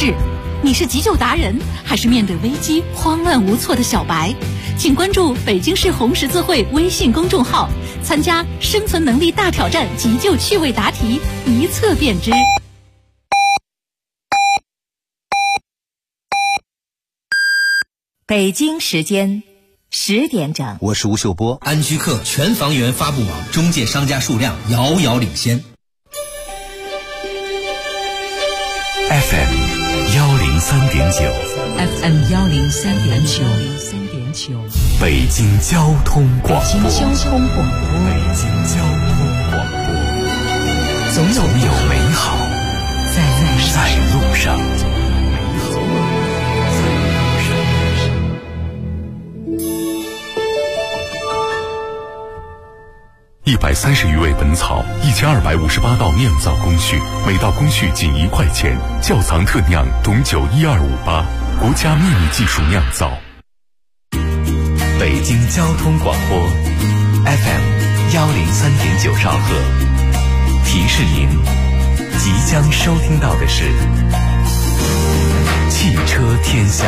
事。你是急救达人，还是面对危机慌乱无措的小白？请关注北京市红十字会微信公众号，参加生存能力大挑战急救趣味答题，一测便知。 北京时间10点整， 我是吴秀波。 安居客全房源发布网中介商家数量遥遥领先。 FM 103.9 FM 103.9， 北京交通广播。 北京交通广播，总有美好在路上。 130余味本草，1258道酿造工序，每道工序仅1块钱。窖藏特酿董酒12588，国家秘密技术酿造。 北京交通广播 FM 103.9兆赫，提示您即将收听到的是汽车天下。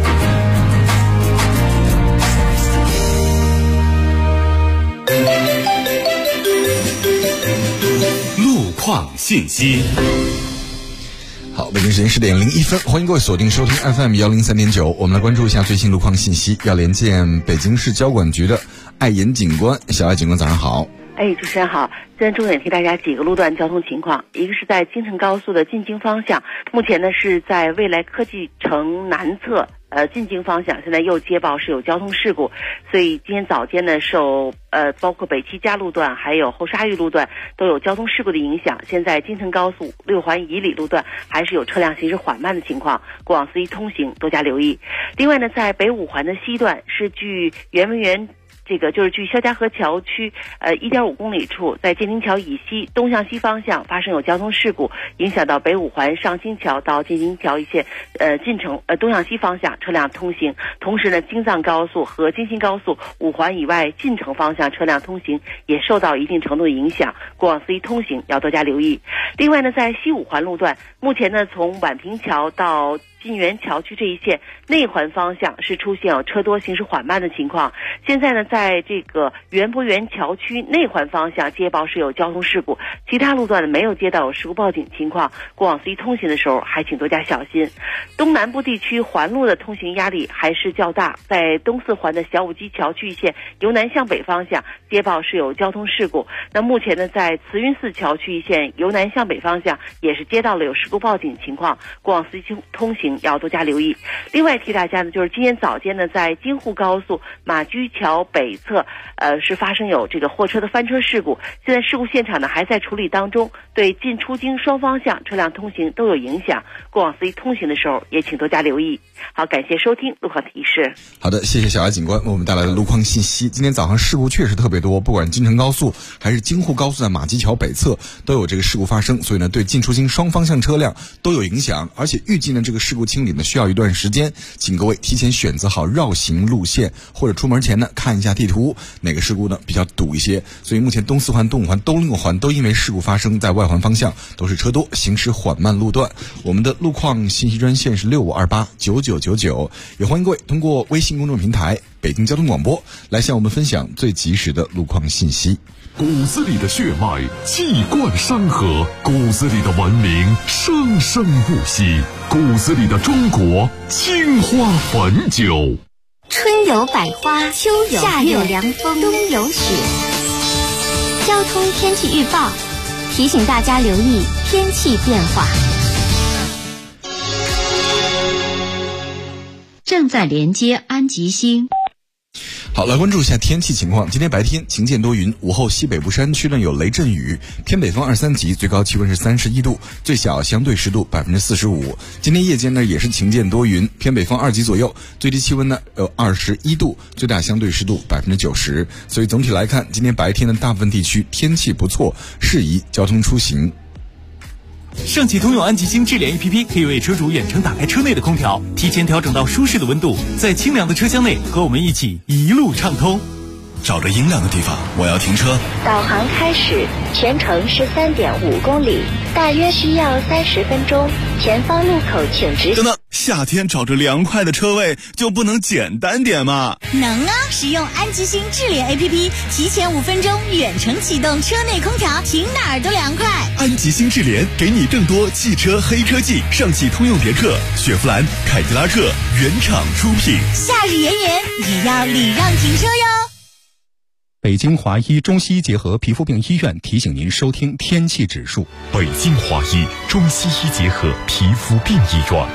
路况信息。 好，北京时间10点01分，欢迎各位锁定收听 FM 103.9，我们来关注一下最新路况信息。要连线北京市交管局的艾岩警官，小艾警官早上好。 主持人好，今天重点提大家几个路段交通情况。一个是在京承高速的进京方向，目前呢是在未来科技城南侧进京方向，现在又接报是有交通事故，所以今天早间呢受包括北七嘉路段还有后沙峪路段都有交通事故的影响。现在京承高速6环以里路段还是有车辆行驶缓慢的情况，过往司机通行多加留意。另外呢，在北5环的西段是距圆明园就是距肖家河桥区1.5公里处，在建宁桥以西东向西方向发生有交通事故，影响到北5环上新桥到建宁桥一线进城东向西方向车辆通行。同时呢，京藏高速和京新高速5环以外进城方向车辆通行也受到一定程度的影响，过往司机通行要多加留意。另外呢，在西5环路段，目前呢从宛平桥到晋源桥区这一线内环方向是出现有车多行驶缓慢的情况。现在呢，在这个园博园桥区内环方向接报是有交通事故，其他路段呢没有接到有事故报警情况，过往司机通行的时候还请多加小心。东南部地区环路的通行压力还是较大，在东4环的小武基桥区一线由南向北方向接报是有交通事故。那目前呢，在慈云寺桥区一线由南向北方向也是接到了有事故报警情况，过往司机通行要多加留意。另外提大家呢，就是今天早间呢，在京沪高速马驹桥北侧是发生有这个货车的翻车事故，现在事故现场呢还在处理当中，对进出京双方向车辆通行都有影响，过往司机通行的时候也请多加留意。好，感谢收听路况提示。 好的，谢谢小艾警官为我们带来的路况信息。今天早上事故确实特别多，不管京承高速还是京沪高速的马驹桥北侧都有这个事故发生，所以呢对进出京双方向车辆都有影响，而且预计呢这个事故清理呢需要一段时间，请各位提前选择好绕行路线，或者出门前呢看一下地图，哪个事故呢比较堵一些。所以目前东4环、东5环、东6环都因为事故发生，在外环方向都是车多行驶缓慢路段。我们的路况信息专线是65289999，也欢迎各位通过微信公众平台北京交通广播来向我们分享最及时的路况信息。 骨子里的血脉气贯山河，骨子里的文明生生不息，骨子里的中国青花汾酒。 春有百花，秋有夏有凉风，冬有雪。交通天气预报提醒大家留意天气变化。 正在连接安吉星。 好，来关注一下天气情况。今天白天晴间多云，午后西北部山区呢有雷阵雨，偏北风2、3级，最高气温是31度，最小相对湿度45%。今天夜间呢也是晴间多云，偏北风2级左右，最低气温呢有21度，最大相对湿度90%。所以总体来看，今天白天的大部分地区天气不错，适宜交通出行。 上汽通用安吉星智联 APP 可以为车主远程打开车内的空调，提前调整到舒适的温度，在清凉的车厢内和我们一起一路畅通。 找着阴凉的地方，我要停车。 导航开始，全程13.5公里，大约需要30分钟。前方路口请直行。 等等，夏天找着凉快的车位就不能简单点吗？ 能啊！使用安吉星智联 APP， 提前5分钟远程启动车内空调，停哪儿都凉快。 安吉星智联给你更多汽车黑科技，上汽通用别克、雪佛兰、凯迪拉克原厂出品。 夏日炎炎，也要礼让停车哟。 北京华医中西医结合皮肤病医院提醒您收听天气指数。 北京华医中西医结合皮肤病医院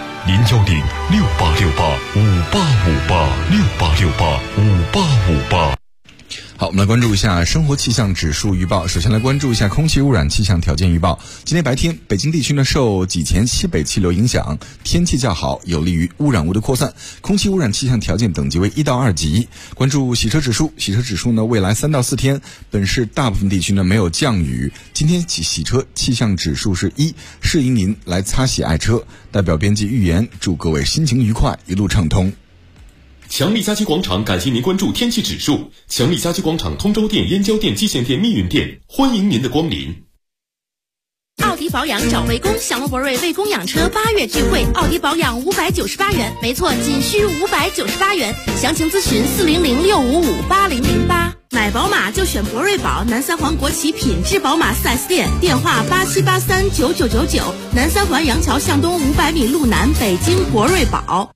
，0106868585858，688585858。 好，我们来关注一下生活气象指数预报。首先来关注一下空气污染气象条件预报。今天白天，北京地区呢受几前西北气流影响，天气较好，有利于污染物的扩散。空气污染气象条件等级为1到2级。关注洗车指数，洗车指数呢未来3到4天，本市大部分地区呢没有降雨。今天起洗车气象指数是1，适宜您来擦洗爱车。代表编辑预言，祝各位心情愉快，一路畅通。 强力家居广场感谢您关注天气指数。强力家居广场通州店、燕郊店、蓟县店、密云店，欢迎您的光临。 奥迪保养找魏工，享乐博瑞魏工养车8月聚会，奥迪保养598元，没错，仅需598元。详情咨询40065580008。买宝马就选博瑞宝，南三环国企品质宝马 4S 店，电话87839999，南三环杨桥向东500米路南，北京博瑞宝。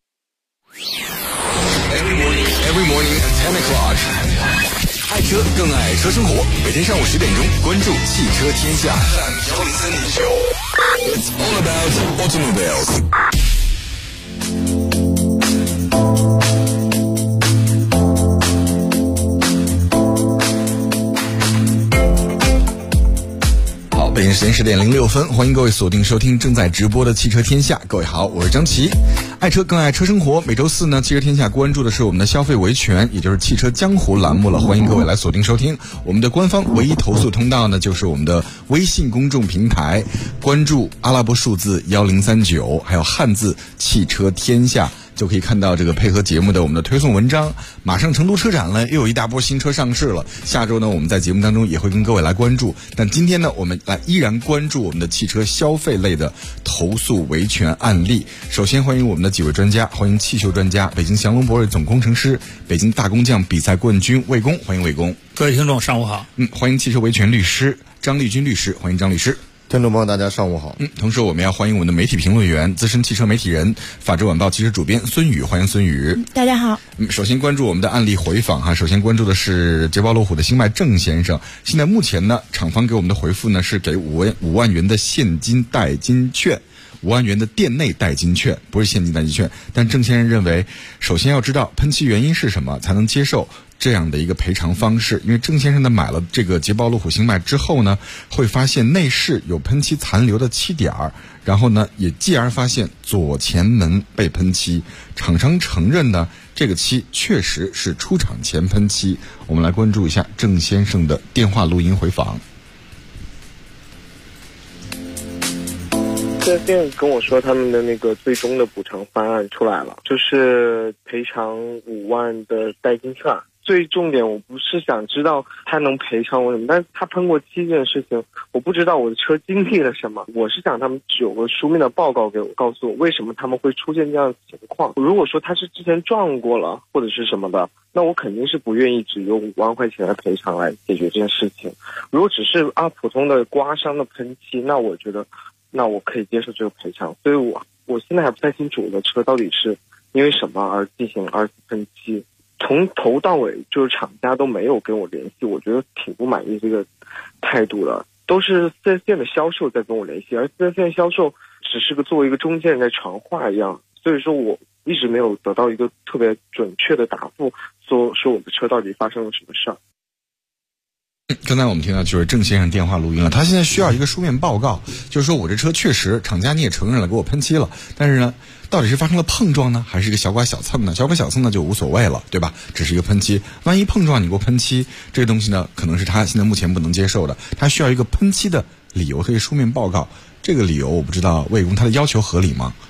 Every morning at 10 o'clock. 爱车更爱车生活，每天上午10点钟，关注汽车天下。It's all about automobiles. 北京时间10点06分，欢迎各位锁定收听正在直播的汽车天下。各位好，我是张琪。爱车更爱车生活，每周4呢，汽车天下关注的是我们的消费维权，也就是汽车江湖栏目了。欢迎各位来锁定收听。我们的官方唯一投诉通道呢，就是我们的微信公众平台，关注阿拉伯数字1039，还有汉字汽车天下，就可以看到这个配合节目的我们的推送文章。马上成都车展了，又有一大波新车上市了。下周呢，我们在节目当中也会跟各位来关注。但今天呢，我们来依然关注我们的汽车消费类的投诉维权案例。首先欢迎我们的几位专家，欢迎汽修专家、北京祥龙博瑞总工程师、北京大工匠比赛冠军魏工，欢迎魏工。 各位听众上午好。 欢迎汽车维权律师张立军律师，欢迎张律师。 听众朋友大家上午好。 同时我们要欢迎我们的媒体评论员、资深汽车媒体人、法制晚报汽车主编孙宇，欢迎孙宇。 大家好。 首先关注我们的案例回访哈，首先关注的是捷豹路虎的新迈郑先生。现在目前呢，厂方给我们的回复呢是给5万元的现金代金券，5万元的店内代金券，不是现金代金券。但郑先生认为，首先要知道喷漆原因是什么，才能接受这样的一个赔偿方式。因为郑先生呢买了这个捷豹路虎新迈之后呢，会发现内饰有喷漆残留的漆点儿，然后呢也继而发现左前门被喷漆。厂商承认呢，这个漆确实是出厂前喷漆。我们来关注一下郑先生的电话录音回访。 4S店跟我说他们的那个最终的补偿方案出来了，就是赔偿5万的代金券。最重点我不是想知道他能赔偿我什么，但是他喷过漆这件事情，我不知道我的车经历了什么。我是想他们有个书面的报告给我，告诉我为什么他们会出现这样的情况。如果说他是之前撞过了或者是什么的，那我肯定是不愿意只用5万块钱的赔偿来解决这件事情。如果只是普通的刮伤的喷漆，那我觉得那我可以接受这个赔偿。所以我现在还不太清楚我的车到底是因为什么而进行2次喷漆。从头到尾就是厂家都没有跟我联系，我觉得挺不满意这个态度的。都是 4S 店的销售在跟我联系，而 4S 店销售只是作为一个中间人在传话一样，所以说我一直没有得到一个特别准确的答复，说我的车到底发生了什么事儿。 刚才我们听到就是郑先生电话录音了，他现在需要一个书面报告，就是说我这车确实厂家你也承认了给我喷漆了，但是呢到底是发生了碰撞呢，还是一个小刮小蹭呢？小刮小蹭呢就无所谓了，对吧？只是一个喷漆，万一碰撞你给我喷漆，这个东西呢可能是他现在目前不能接受的，他需要一个喷漆的理由和一个书面报告。这个理由我不知道魏工他的要求合理吗？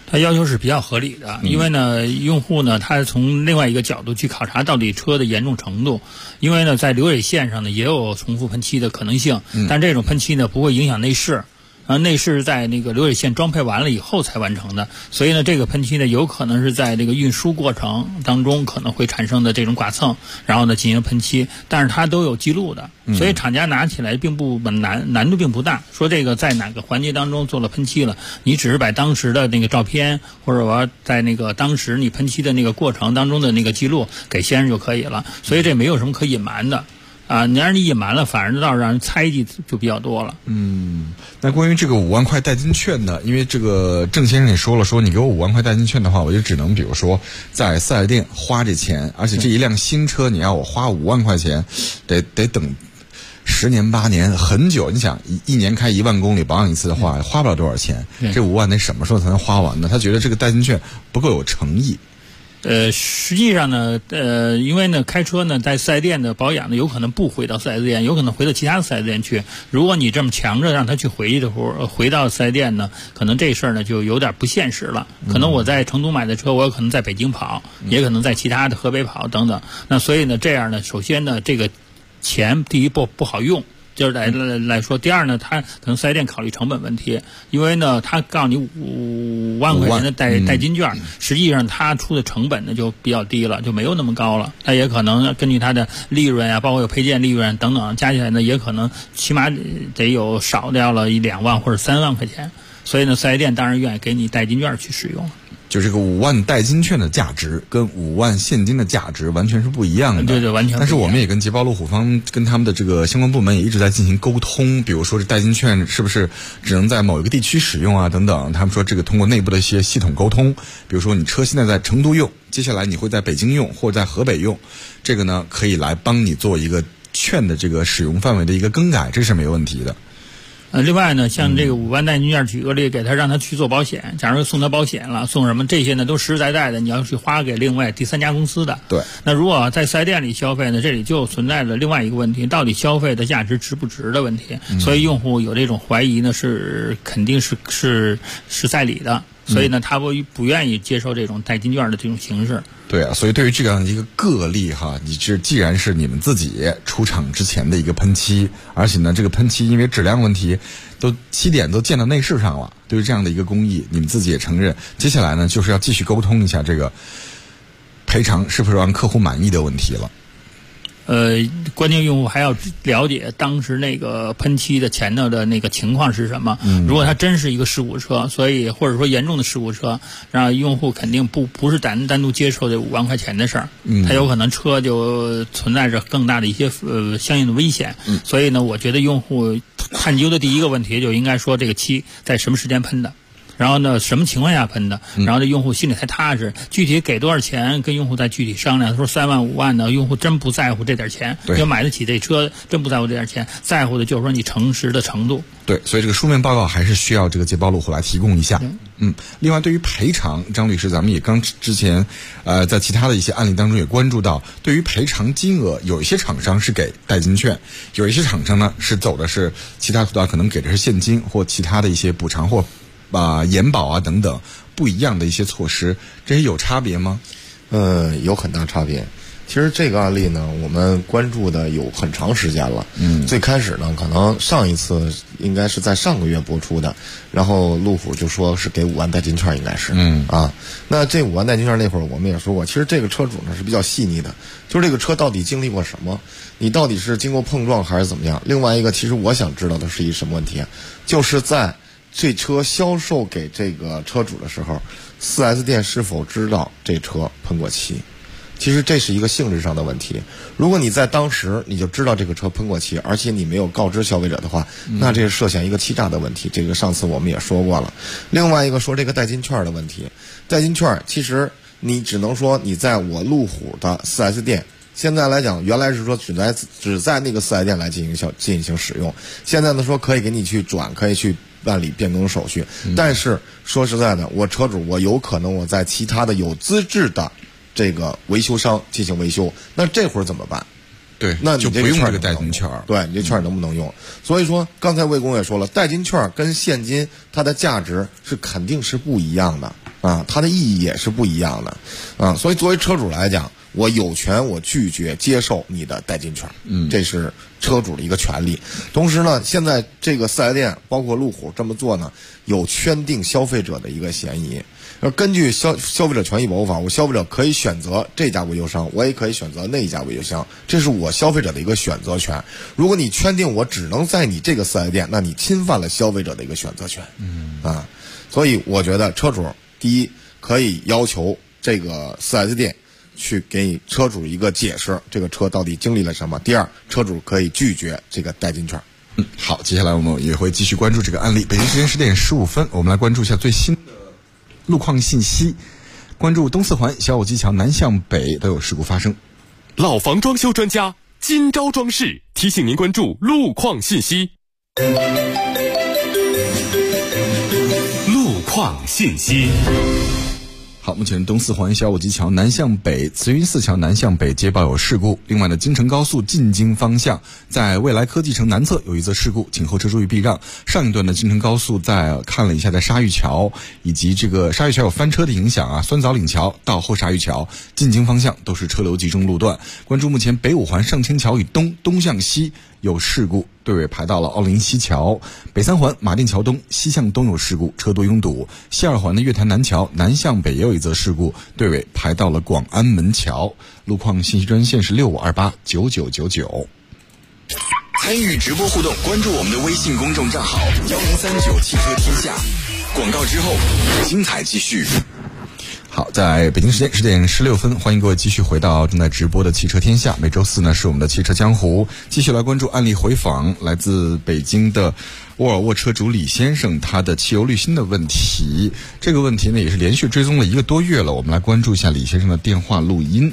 它要求是比较合理的，因为呢，用户呢，他从另外一个角度去考察到底车的严重程度。因为呢，在流水线上呢，也有重复喷漆的可能性，但这种喷漆呢，不会影响内饰。内饰在那个流水线装配完了以后才完成的，所以呢，这个喷漆呢，有可能是在这个运输过程当中可能会产生的这种剐蹭，然后呢进行喷漆，但是它都有记录的，所以厂家拿起来并不难度并不大。说这个在哪个环节当中做了喷漆了，你只是把当时的那个照片，或者我在那个当时你喷漆的那个过程当中的那个记录给先生就可以了，所以这没有什么可隐瞒的。你让你隐瞒了，反而倒是让人猜忌就比较多了。 那关于这个5万块代金券呢？因为这个郑先生也说了，说你给我5万块代金券的话，我就只能比如说在四 S 店花这钱，而且这一辆新车你要我花5万块钱，得等10年8年很久。你想一年开1万公里保养一次的话，花不了多少钱，这5万得什么时候才能花完呢？他觉得这个代金券不够有诚意。 实际上呢，因为呢，开车呢，在4S店的保养呢，有可能不回到4S店，有可能回到其他的4S店去。如果你这么强着让他去回到4S店呢，可能这事儿呢就有点不现实了。可能我在成都买的车，我有可能在北京跑，也可能在其他的河北跑等等。那所以呢，这样呢，首先呢，这个钱第一步不好用。就是来说，第二呢，他可能4S店考虑成本问题，因为呢，他告诉你5万块钱的代金券，实际上他出的成本呢就比较低了，就没有那么高了。他也可能根据他的利润啊，包括有配件利润等等，加起来呢，也可能起码得有少掉了1-2万或者3万块钱。所以呢，4S店当然愿意给你代金券去使用。 就这个5万代金券的价值跟5万现金的价值完全是不一样的。 对，完全不一样。 但是我们也跟捷豹路虎方跟他们的这个相关部门也一直在进行沟通，比如说这代金券是不是只能在某一个地区使用啊等等。他们说这个通过内部的一些系统沟通，比如说你车现在在成都用，接下来你会在北京用或者在河北用，这个呢可以来帮你做一个券的这个使用范围的一个更改，这是没有问题的。 另外呢，像这个5万代金券，举个例，给他让他去做保险，假如送他保险了，送什么这些呢，都实实在在的，你要去花给另外第三家公司的。 对。 那如果在4S店里消费呢，这里就存在了另外一个问题，到底消费的价值值不值的问题。所以用户有这种怀疑呢，是肯定是在理的。所以呢，他不愿意接受这种代金券的这种形式。 对啊，所以对于这样一个个例哈，既然是你们自己出厂之前的一个喷漆，而且呢，这个喷漆因为质量问题，漆点都溅到内饰上了。对于这样的一个工艺，你们自己也承认，接下来呢，就是要继续沟通一下这个赔偿是不是让客户满意的问题了。 关键用户还要了解当时那个喷漆的前头的那个情况是什么。如果它真是一个事故车，所以或者说严重的事故车，让用户肯定不是单独接受这5万块钱的事儿，它有可能车就存在着更大的一些相应的危险。所以呢，我觉得用户探究的第一个问题就应该说这个漆在什么时间喷的。然后呢，什么情况下喷的？然后这用户心里才踏实。具体给多少钱，跟用户再具体商量。说3万5万的，用户真不在乎这点钱，要买得起这车，真不在乎这点钱，在乎的就是说你诚实的程度。 对，所以这个书面报告还是需要这个捷豹路虎来提供一下。另外对于赔偿，张律师，咱们也之前在其他的一些案例当中也关注到，对于赔偿金额，有一些厂商是给代金券，有一些厂商呢是走的是其他途道，可能给的是现金或其他的一些补偿或延保啊等等不一样的一些措施，这些有差别吗？ 有很大差别。其实这个案例呢，我们关注的有很长时间了。最开始呢，可能上一次应该是在上个月播出的，然后路虎就说是给5万代金券，应该是那这5万代金券那会儿我们也说过，其实这个车主呢是比较细腻的，就是这个车到底经历过什么，你到底是经过碰撞还是怎么样。另外一个，其实我想知道的是一什么问题啊，就是在这车销售给这个车主的时候，4S店是否知道这车喷过漆？其实这是一个性质上的问题。如果你在当时你就知道这个车喷过漆，而且你没有告知消费者的话，那这是涉嫌一个欺诈的问题。这个上次我们也说过了。另外一个说这个代金券的问题，代金券其实你只能说你在我路虎的 4S 店。现在来讲，原来是说只在那个4S店来进行使用，现在呢说可以给你去转，可以去办理变更手续。但是说实在的，我车主我有可能我在其他的有资质的这个维修商进行维修，那这会儿怎么办？ 对， 那你就不用这个代金券。 对，你这券能不能用？所以说，刚才魏工也说了，代金券跟现金它的价值是肯定是不一样的它的意义也是不一样的所以作为车主来讲，我有权我拒绝接受你的代金券，这是车主的一个权利。同时呢，现在这个4S店包括路虎这么做呢，有圈定消费者的一个嫌疑。根据消费者权益保护法，我消费者可以选择这家维修商，我也可以选择那一家维修商，这是我消费者的一个选择权。如果你圈定我只能在你这个4S店，那你侵犯了消费者的一个选择权。所以我觉得车主第一可以要求这个4S店去给车主一个解释，这个车到底经历了什么。第二，车主可以拒绝这个代金券。 好，接下来我们也会继续关注这个案例。北京时间10点15分，我们来关注一下最新的路况信息。关注东四环小武基桥南向北都有事故发生。 老房装修专家金招装饰提醒您关注路况信息。路况信息。 好，目前东四环小武基桥南向北、慈云寺桥南向北皆报有事故。另外呢，京承高速进京方向在未来科技城南侧有一则事故，请后车注意避让。上一段的京承高速在看了一下，在沙峪桥以及这个沙峪桥有翻车的影响酸枣岭桥到后沙峪桥进京方向都是车流集中路段。关注目前北五环上清桥以东向西有事故，队尾排到了奥林西桥。北三环马甸桥东西向东有事故，车多拥堵。西二环的月坛南桥南向北也有一则事故，队尾排到了广安门桥。路况信息专线是65289999。 参与直播互动，关注我们的微信公众账号1039汽车天下。广告之后，精彩继续。 好，在北京时间10点16分，欢迎各位继续回到正在直播的汽车天下。每周四呢是我们的汽车江湖，继续来关注案例回访，来自北京的沃尔沃车主李先生他的汽油滤芯的问题。这个问题呢也是连续追踪了1个多月了，我们来关注一下李先生的电话录音。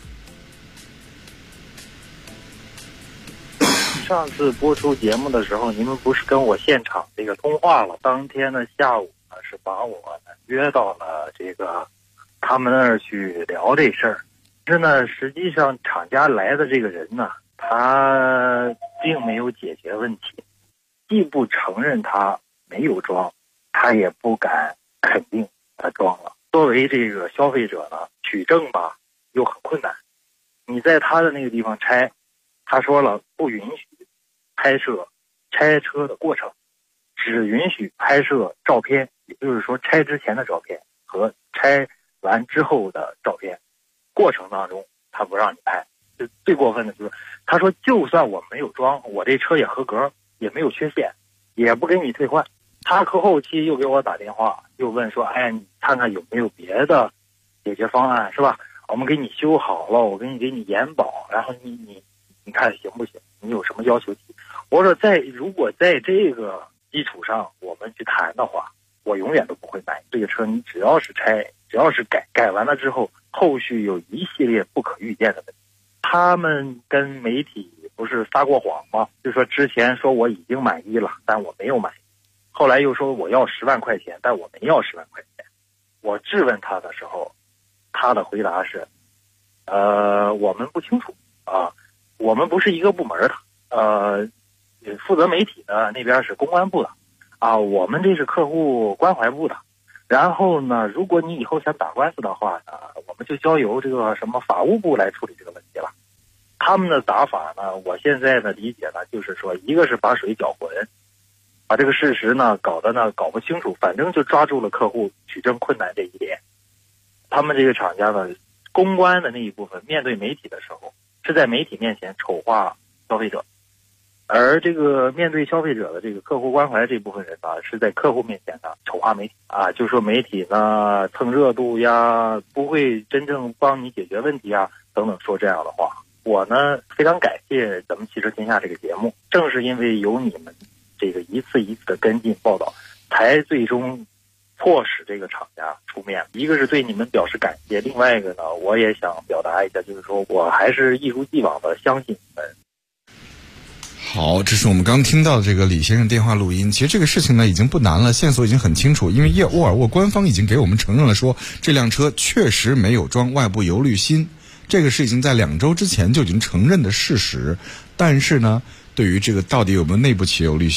上次播出节目的时候，你们不是跟我现场这个通话了？当天的下午呢，是把我约到了这个他们那儿去聊这事儿。是呢，实际上厂家来的这个人呢，他并没有解决问题，既不承认他没有装，他也不敢肯定他装了。作为这个消费者呢，取证吧又很困难。你在他的那个地方拆，他说了不允许拍摄拆车的过程，只允许拍摄照片，也就是说拆之前的照片和拆完之后的照片。过程当中他不让你拍。就最过分的就是他说就算我没有装，我这车也合格，也没有缺陷，也不给你退换。他后期又给我打电话，又问说哎，你看看有没有别的解决方案，是吧？我们给你修好了，我给你延保，然后你看行不行？你有什么要求提？我说如果在这个基础上我们去谈的话，我永远都不会买这个车。你只要是拆，只要是改完了之后，后续有一系列不可预见的问题。他们跟媒体不是撒过谎吗？就说之前说我已经满意了，但我没有满意，后来又说我要10万块钱，但我没要10万块钱。我质问他的时候，他的回答是我们不清楚啊，我们不是一个部门的，负责媒体的那边是公关部的啊，我们这是客户关怀部的。然后呢，如果你以后想打官司的话呢，我们就交由这个什么法务部来处理这个问题了。他们的打法呢，我现在的理解呢，就是说一个是把水搅浑，把这个事实呢搞不清楚，反正就抓住了客户取证困难这一点。他们这个厂家呢，公关的那一部分面对媒体的时候，是在媒体面前丑化消费者，而这个面对消费者的这个客户关怀这部分人呢，是在客户面前呢丑化媒体啊，就说媒体呢蹭热度呀，不会真正帮你解决问题啊等等，说这样的话。我呢非常感谢咱们汽车天下这个节目，正是因为有你们这个一次一次的跟进报道，才最终迫使这个厂家出面。一个是对你们表示感谢，另外一个呢，我也想表达一下，就是说我还是一如既往的相信你们。 好，这是我们刚听到的这个李先生电话录音。其实这个事情呢已经不难了，线索已经很清楚，因为沃尔沃官方已经给我们承认了说这辆车确实没有装外部油滤芯，这个是已经在2周之前就已经承认的事实。但是呢，对于这个到底有没有内部汽油滤芯，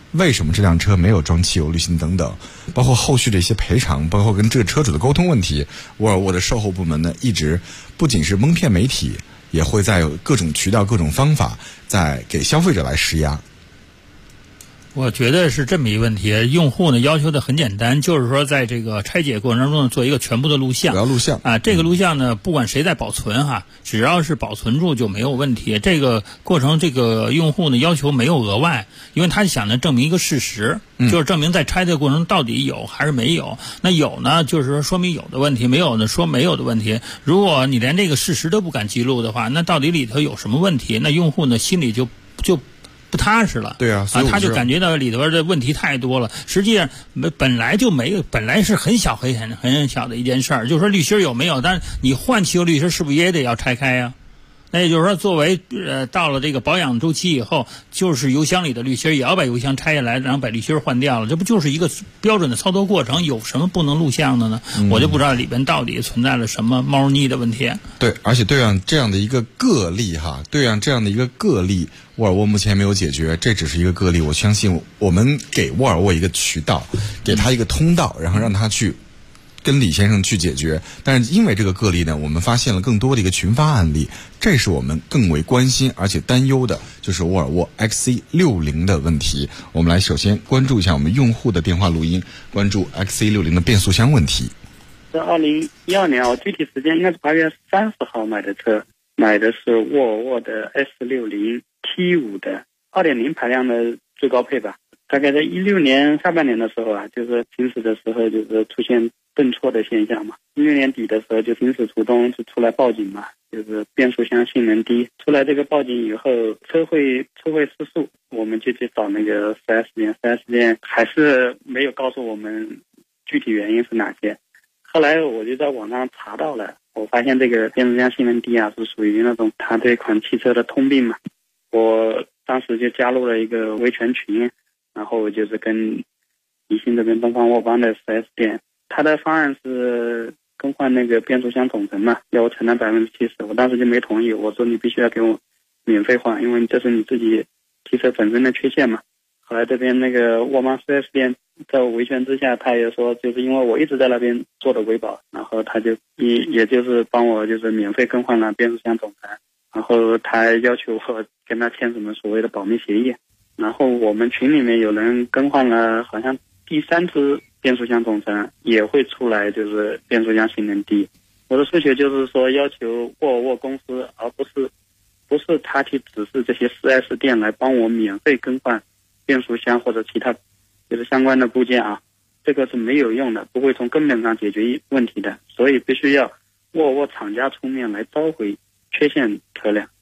为什么这辆车没有装汽油滤芯等等，包括后续的一些赔偿，包括跟这个车主的沟通问题，沃尔沃的售后部门呢，一直不仅是蒙骗媒体，也会在各种渠道、各种方法在给消费者来施压。 我觉得是这么一个问题，用户呢要求的很简单，就是说在这个拆解过程中做一个全部的录像。 我要录像啊，这个录像呢，不管谁在保存哈，只要是保存住就没有问题。这个过程，这个用户呢要求没有额外，因为他想着证明一个事实，就是证明在拆的过程中到底有还是没有。那有呢，就是说明有的问题；没有呢，说没有的问题。如果你连这个事实都不敢记录的话，那到底里头有什么问题？那用户呢心里就不踏实了。 对啊，所以他就感觉到里头的问题太多了。实际上本来是很小的一件事儿，就是说滤芯有没有，但是你换汽油滤芯是不是也得要拆开呀？那也就是说，作为到了这个保养周期以后，就是油箱里的滤芯也要把油箱拆下来，然后把滤芯换掉了，这不就是一个标准的操作过程？有什么不能录像的呢？我就不知道里边到底存在了什么猫腻的问题。 对，而且对这样的一个个例沃尔沃目前没有解决，这只是一个个例。我相信我们给沃尔沃一个渠道，给他一个通道，然后让他去跟李先生去解决。但是因为这个个例呢，我们发现了更多的一个群发案例，这是我们更为关心而且担忧的，就是沃尔沃 XC60 的问题。我们来首先关注一下我们用户的电话录音，关注 XC60 的变速箱问题。 是2012年，我具体时间应该是8月30号买的车，买的是沃尔沃的 S60 T5 的 2.0 排量的最高配吧。大概在16年下半年的时候啊，就是行驶的时候就是出现顿挫的现象嘛。16年底的时候就行驶途中就出来报警嘛，就是变速箱性能低。出来这个报警以后，车会失速，我们就去找那个 4S 店，4S 店还是没有告诉我们具体原因是哪些。后来我就在网上查到了，我发现这个变速箱性能低啊，是属于那种它这款汽车的通病嘛。我当时就加入了一个维权群，然后就是跟宜兴这边东方沃邦的 4S 店，他的方案是更换那个变速箱总成嘛，要我承担70%，我当时就没同意，我说你必须要给我免费换，因为这是你自己汽车本身的缺陷嘛。后来这边那个沃邦 4S 店在我维权之下，他也说就是因为我一直在那边做的维保，然后他就也就是帮我就是免费更换了变速箱总成，然后他要求我跟他签什么所谓的保密协议。然后我们群里面有人更换了好像第3次变速箱总成，也会出来就是变速箱性能低。我的诉求就是说要求沃尔沃公司，而不是他去指示这些 4S 店来帮我免费更换变速箱或者其他就是相关的部件啊，这个是没有用的，不会从根本上解决问题的，所以必须要沃尔沃厂家出面来召回缺陷车辆。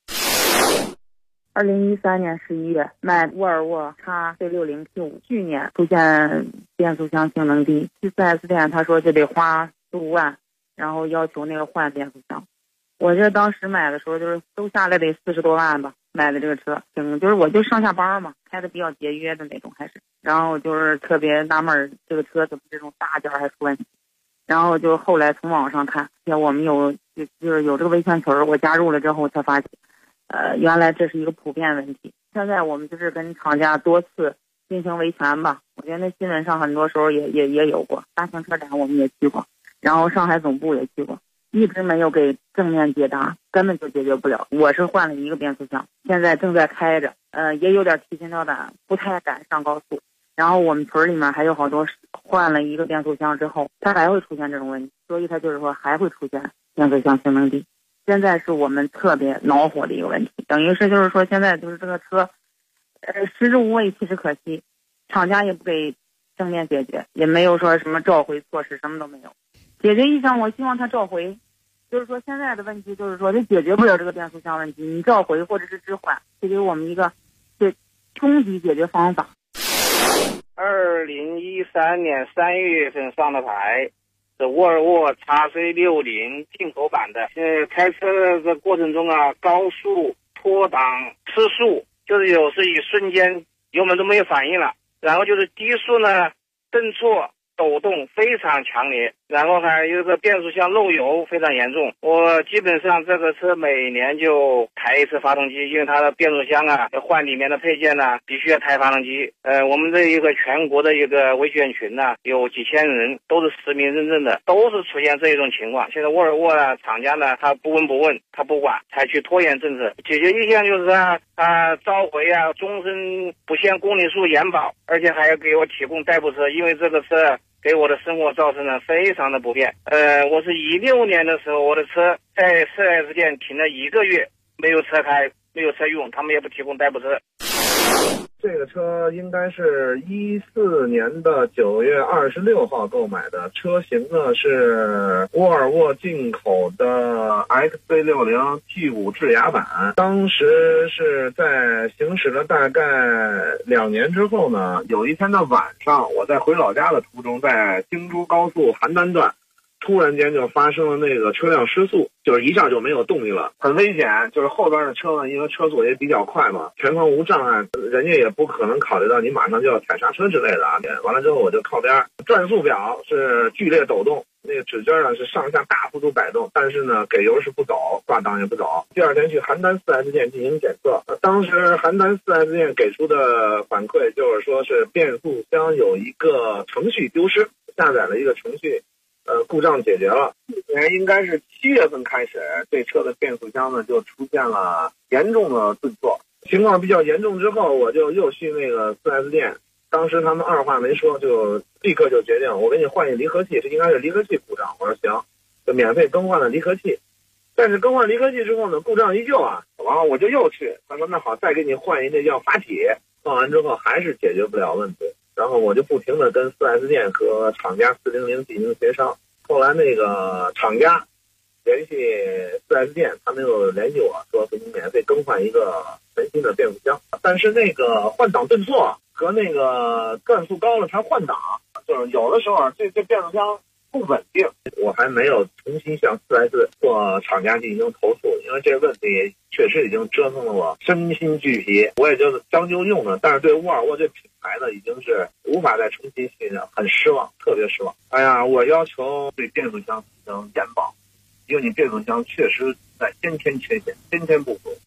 2013年11月买沃尔沃 XC60 T5，去年出现变速箱性能低，去 4S 店他说就得花4-5万，然后要求那个换变速箱。我这当时买的时候就是都下来得40多万吧，买的这个车，就是我就上下班嘛，开的比较节约的那种还是，然后就是特别纳闷这个车怎么这种大件还出问题。然后就后来从网上看，我们就是有这个维权群，我加入了之后才发现原来这是一个普遍问题。现在我们就是跟厂家多次进行维权吧，我觉得那新闻上很多时候也有过，大型车展我们也去过，然后上海总部也去过，一直没有给正面解答，根本就解决不了。我是换了一个变速箱，现在正在开着，也有点提心吊胆，不太敢上高速。然后我们群里面还有好多换了一个变速箱之后，它还会出现这种问题，所以它就是说还会出现变速箱性能低。现在是我们特别恼火的一个问题，等于是就是说现在就是这个车，食之无味，弃之可惜，厂家也不给正面解决，也没有说什么召回措施，什么都没有。解决意向我希望他召回，就是说现在的问题就是说这解决不了这个变速箱问题，你召回或者是置换，这给我们一个终极解决方法。 2013年3月份上的牌，是沃尔沃 XC60 进口版的。开车的过程中啊，高速脱档失速，就是有时一瞬间油门都没有反应了，然后就是低速呢顿挫抖动非常强烈， 然后还有个变速箱漏油非常严重。我基本上这个车每年就抬一次发动机，因为它的变速箱啊要换里面的配件呢，必须要抬发动机。我们这一个全国的一个维权群呢，有几千人，都是实名认证的，都是出现这一种情况。现在沃尔沃呢，厂家呢，他不闻不问，他不管，采取拖延政策。解决意向就是召回啊，终身不限公里数延保，而且还要给我提供代步车，因为这个车给我的生活造成了非常的不便。我是16年的时候，我的车在 4S 店停了1个月，没有车开，没有车用，他们也不提供代步车。 这个车应该是14年的9月26号购买的，车型呢是沃尔沃进口的 XC60 T5 智雅版。当时是在行驶了大概2年之后呢，有一天的晚上，我在回老家的途中，在京珠高速邯郸段突然间就发生了那个车辆失速，就是一下就没有动力了，很危险。就是后边的车呢，因为车速也比较快嘛，前方无障碍，人家也不可能考虑到你马上就要踩刹车之类的啊。完了之后我就靠边，转速表是剧烈抖动，那个指尖呢是上下大幅度摆动，但是呢给油是不走，挂档也不走。第二天去邯郸 4S 店进行检测，当时邯郸 4S 店给出的反馈就是说是变速箱有一个程序丢失，下载了一个程序。故障解决了。去年应该是7月份开始，这车的变速箱呢就出现了严重的顿挫，情况比较严重之后，我就又去那个 4S 店，当时他们二话没说，就立刻就决定我给你换一离合器，这应该是离合器故障。我说行，就免费更换了离合器。但是更换离合器之后呢，故障依旧啊，然后我就又去，他说那好，再给你换一那叫发体，换完之后还是解决不了问题。然后我就不停的跟 4S 店和厂家400进行协商，后来那个厂家联系 4S 店，他们又联系我说给你免费更换一个全新的变速箱，但是那个换挡顿挫和那个转速高了才换挡，就是有的时候这变速箱不稳定。我还没有重新向 4S 或厂家进行投诉，因为这个问题确实已经折腾了我身心俱疲，我也就将就用了。但是对沃尔沃这品牌呢，已经是无法再重新信任，很失望，特别失望。哎呀，我要求对变速箱进行延保，因为你变速箱确实在先天缺陷，先天不足。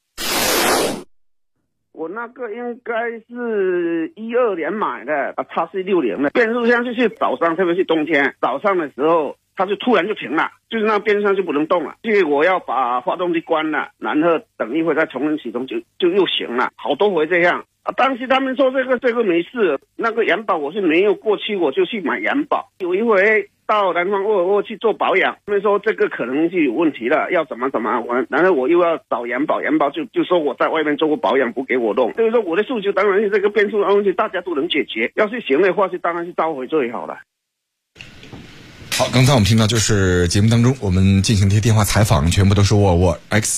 我那个应该是12年买的XC60的变速箱，就是早上，特别是冬天早上的时候，它就突然就停了，就是那变速箱就不能动了，所以我要把发动机关了，然后等一会再重新启动就又行了，好多回这样。当时他们说这个没事，那个延保我是没有过去，我就去买延保。有一回到南方沃尔沃去做保养，他们说这个可能是有问题了，要怎么然后我又要找延保就说我在外面做过保养，不给我弄。所以说我的诉求当然是这个变速箱问题大家都能解决，要是行的话是当然是召回最好了。 好，刚才我们听到就是节目当中我们进行的一些电话采访，全部都是沃尔沃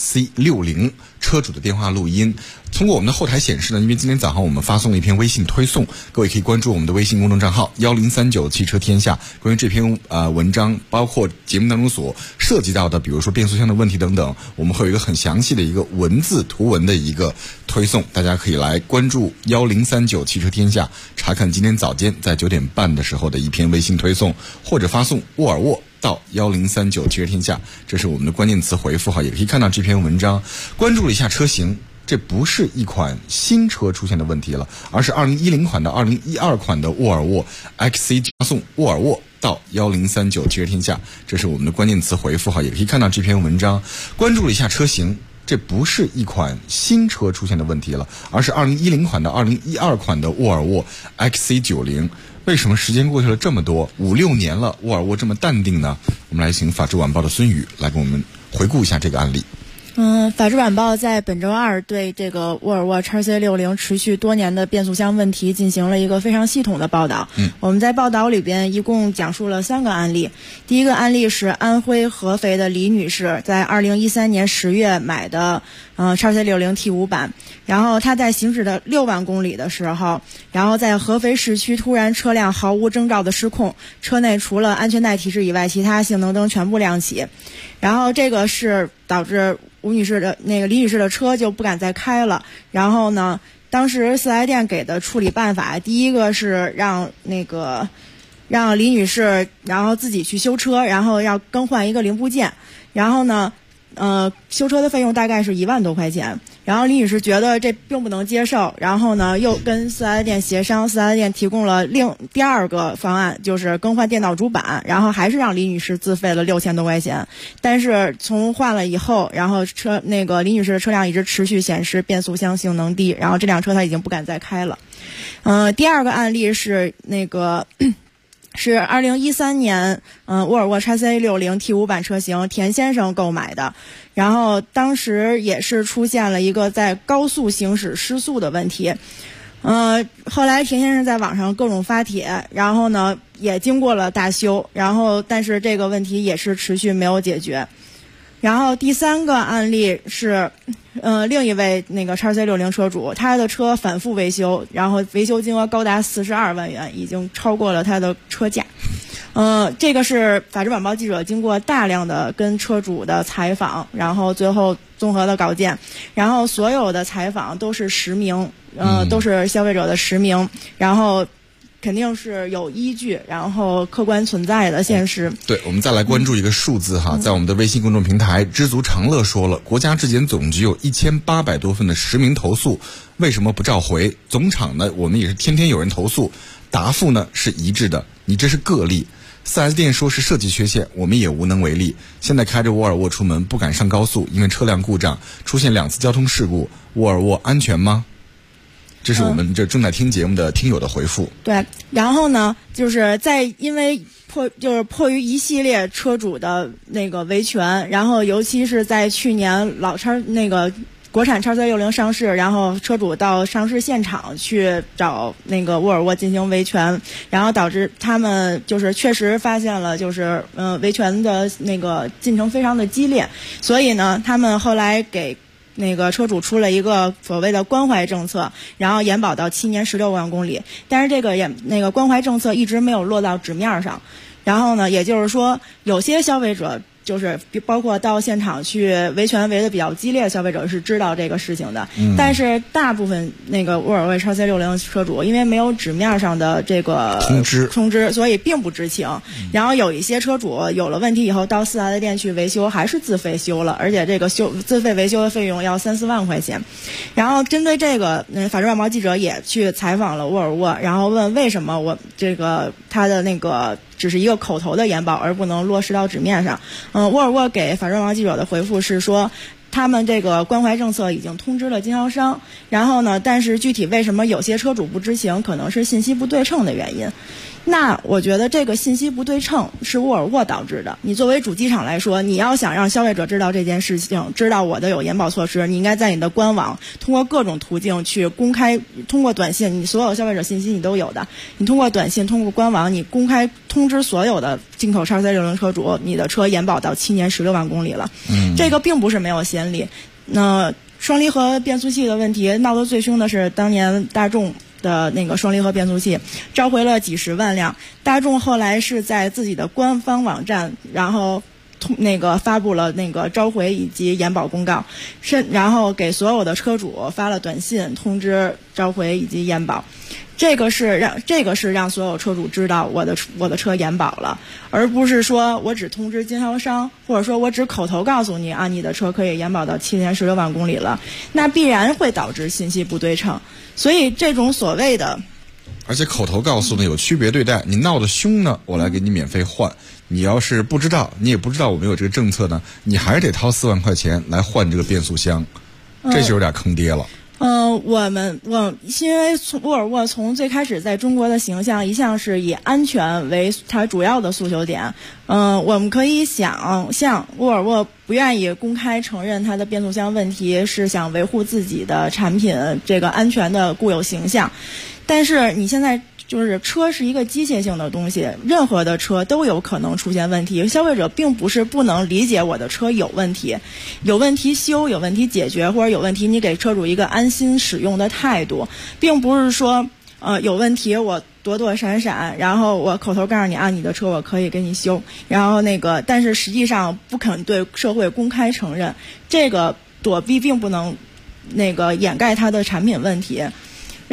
XC60 车主的电话录音。通过我们的后台显示呢，因为今天早上我们发送了一篇微信推送，各位可以关注我们的微信公众账号1039汽车天下。关于这篇文章，包括节目当中所涉及到的，比如说变速箱的问题等等，我们会有一个很详细的一个文字图文的一个推送，大家可以来关注1039汽车天下，查看今天早间在9点半的时候的一篇微信推送，或者发送沃尔沃到1039汽车天下，这是我们的关键词回复哈，也可以看到这篇文章。关注了一下车型，这不是一款新车出现的问题了，而是2010款到2012款的沃尔沃 XC 加送沃尔沃到1039汽车天下，这是我们的关键词回复哈，也可以看到这篇文章。关注了一下车型，这不是一款新车出现的问题了，而是2010款到2012款的沃尔沃 XC90。为什么时间过去了这么多5-6年了，沃尔沃这么淡定呢？我们来请法制晚报的孙宇来给我们回顾一下这个案例。 法制晚报在本周二对这个沃尔沃 XC60 持续多年的变速箱问题进行了一个非常系统的报道。我们在报道里边一共讲述了3个案例。第一个案例是安徽合肥的李女士在2013年10月买的XC60 T5 版，然后她在行驶的6万公里的时候，然后在合肥市区突然车辆毫无征兆的失控，车内除了安全带提示以外，其他性能灯全部亮起，然后这个是导致李女士的车就不敢再开了。然后呢，当时4S店给的处理办法，第一个是让那个让李女士然后自己去修车，然后要更换一个零部件，然后呢修车的费用大概是1万多块钱，然后李女士觉得这并不能接受，然后呢又跟4S店协商，4S店提供了第二个方案，就是更换电脑主板，然后还是让李女士自费了6000多块钱。但是从换了以后，然后李女士的车辆一直持续显示变速箱性能低，然后这辆车她已经不敢再开了。第二个案例是是2013年，沃尔沃 XC60 T5 版车型田先生购买的，然后当时也是出现了一个在高速行驶失速的问题。后来田先生在网上各种发帖，然后呢也经过了大修，然后但是这个问题也是持续没有解决。然后第三个案例是，另一位XC60车主，他的车反复维修，然后维修金额高达42万元，已经超过了他的车价。这个是法制晚报记者经过大量的跟车主的采访，然后最后综合的稿件，然后所有的采访都是实名，都是消费者的实名，然后肯定是有依据，然后客观存在的现实。 对，我们再来关注一个数字哈，在我们的微信公众平台知足常乐说了，国家质检总局有1800多份的实名投诉，为什么不召回？总厂呢，我们也是天天有人投诉，答复呢是一致的，你这是个例。4S 店说是设计缺陷，我们也无能为力。现在开着沃尔沃出门不敢上高速，因为车辆故障出现2次交通事故，沃尔沃安全吗？这是我们这正在听节目的听友的回复。 对，然后呢，就是因为迫于一系列车主的维权，然后尤其是在去年国产XC60上市，然后车主到上市现场去找沃尔沃进行维权，然后导致他们确实发现了维权的进程非常的激烈，所以呢，他们后来给车主出了一个所谓的关怀政策，然后延保到7年16万公里，但是这个关怀政策一直没有落到纸面上，然后呢，也就是说有些消费者包括到现场去维权维的比较激烈的消费者是知道这个事情的，但是大部分沃尔沃 XC60 车主因为没有纸面上的这个通知，所以并不知情。然后有一些车主有了问题以后到4S店去维修，还是自费修了，而且这个自费维修的费用要3-4万块钱。然后针对这个，法制晚报记者也去采访了沃尔沃，然后问为什么他的只是一个口头的延保，而不能落实到纸面上。沃尔沃给法制晚报记者的回复是说，他们这个关怀政策已经通知了经销商，然后呢，但是具体为什么有些车主不知情，可能是信息不对称的原因。那我觉得这个信息不对称是沃尔沃导致的。你作为主机厂来说，你要想让消费者知道这件事情，知道我的有延保措施，你应该在你的官网通过各种途径去公开，通过短信，你所有消费者信息你都有的，你通过短信，通过官网，你公开通知所有的进口XC60车主，你的车延保到7年16万公里了。这个并不是没有先例。那双离合变速器的问题闹得最凶的是当年大众的双离合变速器，召回了几十万辆。大众后来是在自己的官方网站，然后发布了召回以及延保公告，然后给所有的车主发了短信通知召回以及延保。这个是让所有车主知道我的车延保了，而不是说我只通知经销商，或者说我只口头告诉你啊，你的车可以延保到7年16万公里了，那必然会导致信息不对称。所以这种所谓的， 而且口头告诉呢有区别对待，你闹得凶呢，我来给你免费换；你要是不知道，你也不知道我们有这个政策呢，你还是得掏4万块钱来换这个变速箱，这就有点坑爹了。 因为沃尔沃从最开始在中国的形象一向是以安全为它主要的诉求点。我们可以想象，沃尔沃不愿意公开承认它的变速箱问题，是想维护自己的产品这个安全的固有形象。但是你现在车是一个机械性的东西，任何的车都有可能出现问题。消费者并不是不能理解我的车有问题，有问题修，有问题解决，或者有问题你给车主一个安心使用的态度，并不是说有问题我躲躲闪闪，然后我口头告诉你啊，你的车我可以给你修，然后但是实际上不肯对社会公开承认，这个躲避并不能掩盖它的产品问题。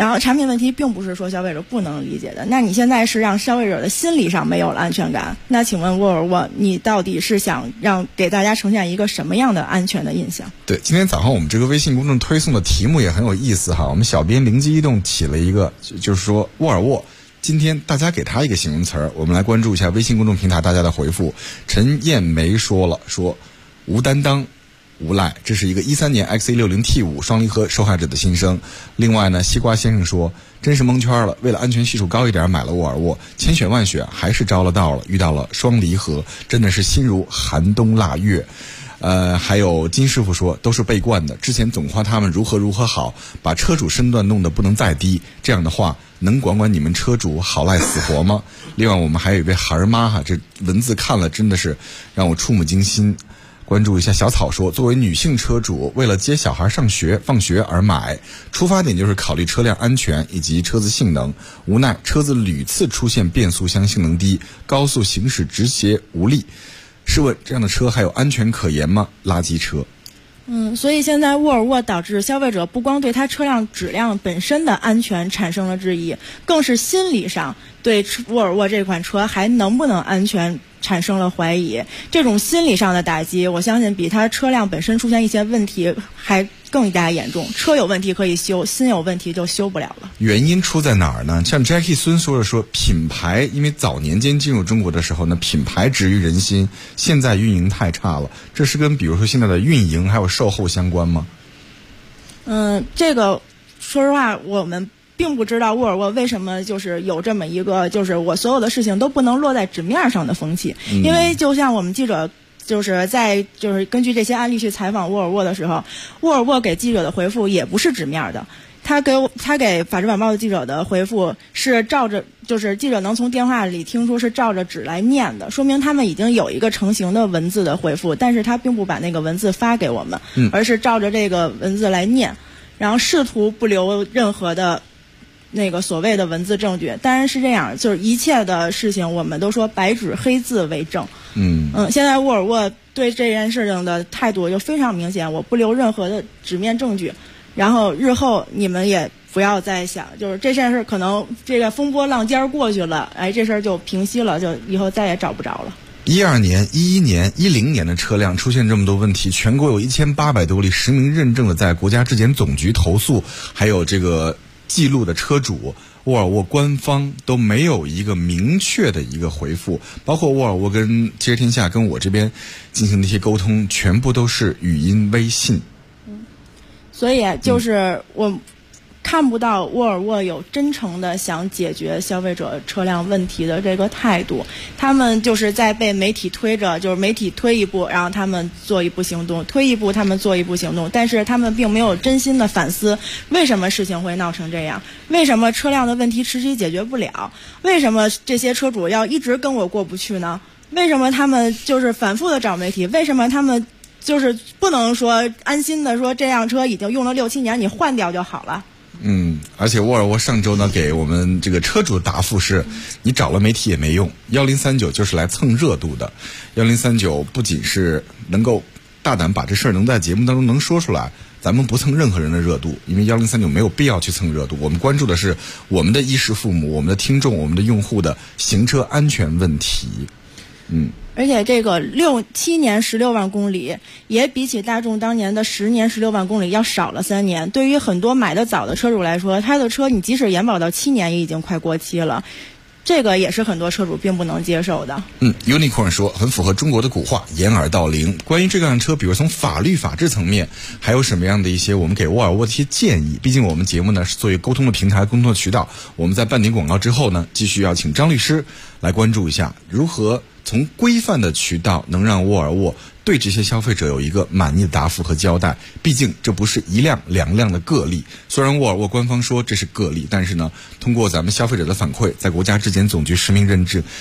然后产品问题并不是说消费者不能理解的，那你现在是让消费者的心理上没有了安全感，那请问沃尔沃，你到底是想让给大家呈现一个什么样的安全的印象？ 对，今天早上我们这个微信公众推送的题目也很有意思哈，我们小编灵机一动起了一个，就是说沃尔沃今天大家给他一个形容词儿，我们来关注一下微信公众平台大家的回复。陈艳梅说无担当无赖，这是一个13年 XC60T5 双离合受害者的心声。另外呢，西瓜先生说真是蒙圈了，为了安全系数高一点买了沃尔沃，千选万选还是招了道了，遇到了双离合，真的是心如寒冬腊月。还有金师傅说都是被惯的，之前总夸他们如何好，把车主身段弄得不能再低，这样的话能管你们车主好赖死活吗？另外我们还有一位孩儿妈哈，这文字看了真的是让我触目惊心。关注一下小草说，作为女性车主，为了接小孩上学放学而买，出发点就是考虑车辆安全以及车子性能，无奈车子屡次出现变速箱性能低，高速行驶直接无力。试问这样的车还有安全可言吗？垃圾车。 所以现在沃尔沃导致消费者不光对它车辆质量本身的安全产生了质疑，更是心理上对沃尔沃这款车还能不能安全产生了怀疑。这种心理上的打击，我相信比它车辆本身出现一些问题还更加严重。车有问题可以修，心有问题就修不了了。 原因出在哪儿呢？像 Jackie 孙说品牌因为早年间进入中国的时候呢，品牌植于人心，现在运营太差了，这是跟比如说现在的运营还有售后相关吗？ 这个说实话我们并不知道沃尔沃为什么就是有这么一个就是我所有的事情都不能落在纸面上的风气。因为就像我们记者就是根据这些案例去采访沃尔沃的时候，沃尔沃给记者的回复也不是纸面的，他给法制晚报的记者的回复是照着，就是记者能从电话里听出是照着纸来念的，说明他们已经有一个成型的文字的回复，但是他并不把那个文字发给我们，而是照着这个文字来念，然后试图不留任何的那个所谓的文字证据。当然是这样，就是一切的事情我们都说白纸黑字为证。现在沃尔沃对这件事情的态度就非常明显，我不留任何的纸面证据，然后日后你们也不要再想，就是这件事可能这个风波浪尖过去了，这事儿就平息了，就以后再也找不着了。 12年、11年、10年的车辆出现这么多问题，全国有1800多例实名认证的在国家质检总局投诉，还有这个记录的车主，沃尔沃官方都没有一个明确的一个回复，包括沃尔沃跟汽车天下跟我这边进行的一些沟通，全部都是语音微信。 所以就是我看不到沃尔沃有真诚的想解决消费者车辆问题的这个态度，他们就是在被媒体推着，就是媒体推一步，然后他们做一步行动，推一步他们做一步行动，但是他们并没有真心的反思为什么事情会闹成这样，为什么车辆的问题迟迟解决不了，为什么这些车主要一直跟我过不去呢？为什么他们就是反复的找媒体？为什么他们就是不能说安心的说这辆车已经用了6-7年，你换掉就好了？ 而且沃尔沃上周呢给我们这个车主的答复是，你找了媒体也没用，1039就是来蹭热度的。1039不仅是能够大胆把这事儿能在节目当中能说出来，咱们不蹭任何人的热度，因为1039没有必要去蹭热度，我们关注的是我们的衣食父母、我们的听众、我们的用户的行车安全问题。 而且这个7年16万公里也比起大众当年的10年16万公里要少了3年。对于很多买得早的车主来说，他的车你即使延保到7年也已经快过期了，这个也是很多车主并不能接受的。 Unicorn 说很符合中国的古话，掩耳盗铃。关于这辆车，比如从法律法治层面还有什么样的一些我们给沃尔沃的一些建议？毕竟我们节目呢是作为沟通的平台、沟通的渠道，我们在半点广告之后呢，继续要请张律师来关注一下如何从规范的渠道能让沃尔沃对这些消费者有一个满意的答复和交代。毕竟这不是1辆2辆的个例，虽然沃尔沃官方说这是个例，但是呢，通过咱们消费者的反馈，在国家质检总局实名认证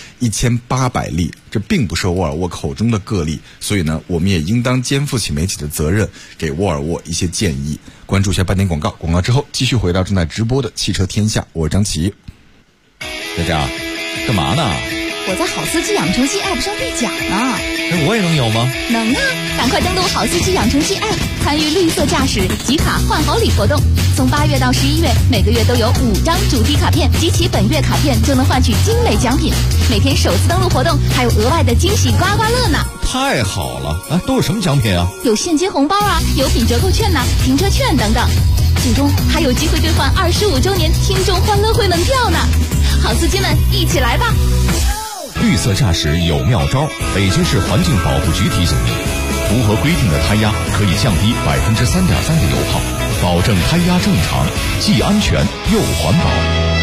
1800例，这并不是沃尔沃口中的个例，所以呢，我们也应当肩负起媒体的责任，给沃尔沃一些建议。关注一下半点广告，广告之后继续回到正在直播的汽车天下，我是张琪。 佳佳，干嘛呢？ 我在好司机养成系 App 上兑奖呢。 我也能有吗？ 能啊！赶快登录好司机养成系 App， 参与绿色驾驶集卡换好礼活动。从8月到11月，每个月都有5张主题卡片，集齐本月卡片就能换取精美奖品。每天首次登录活动还有额外的惊喜刮刮乐呢！ 太好了！都有什么奖品啊？ 有现金红包啊，有品折扣券呐、停车券等等。最终还有机会兑换25周年听众欢乐会门票呢！好司机们，一起来吧！ 绿色驾驶有妙招，北京市环境保护局提醒您，符合规定的胎压可以降低3.3%的油耗，保证胎压正常，既安全又环保。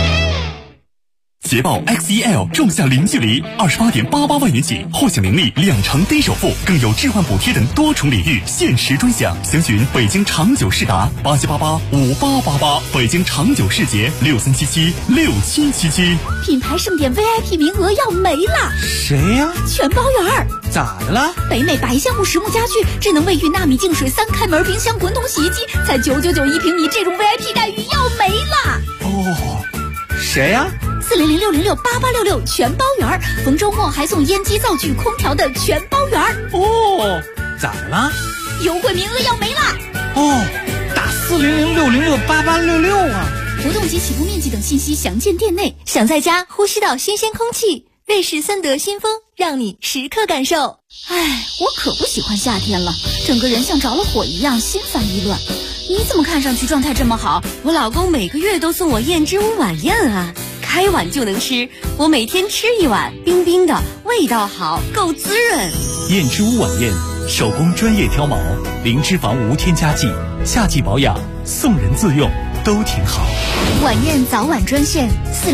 捷豹 X1L 仲夏零距离28.88万元起，后享零利2成低首付，更有置换补贴等多重礼遇，限时专享。详询北京长久世达87885888，北京长久世捷63776777。 品牌盛典 VIP 名额要没了！ 谁呀？ 全包圆。 咋的了？ 北美白橡木实木家具、智能卫浴纳米净水3开门冰箱、滚筒洗衣机，才999一平米，这种 VIP 待遇要没了！ 哦，谁呀 ？4006068866全包圆，逢周末还送烟机、灶具、空调的全包圆。 哦，咋的了？ 优惠名额要没了！ 哦，打4006068866啊！ 活动及起步面积等信息详见店内。想在家呼吸到新鲜空气，瑞士森德新风让你时刻感受。哎，我可不喜欢夏天了，整个人像着了火一样，心烦意乱。你怎么看上去状态这么好？ 我老公每个月都送我燕之屋晚宴啊，开碗就能吃，我每天吃一碗，冰冰的，味道好，够滋润。 燕之屋晚宴，手工专业挑毛，零脂肪无添加剂，夏季保养，送人自用都挺好。 晚宴早晚专线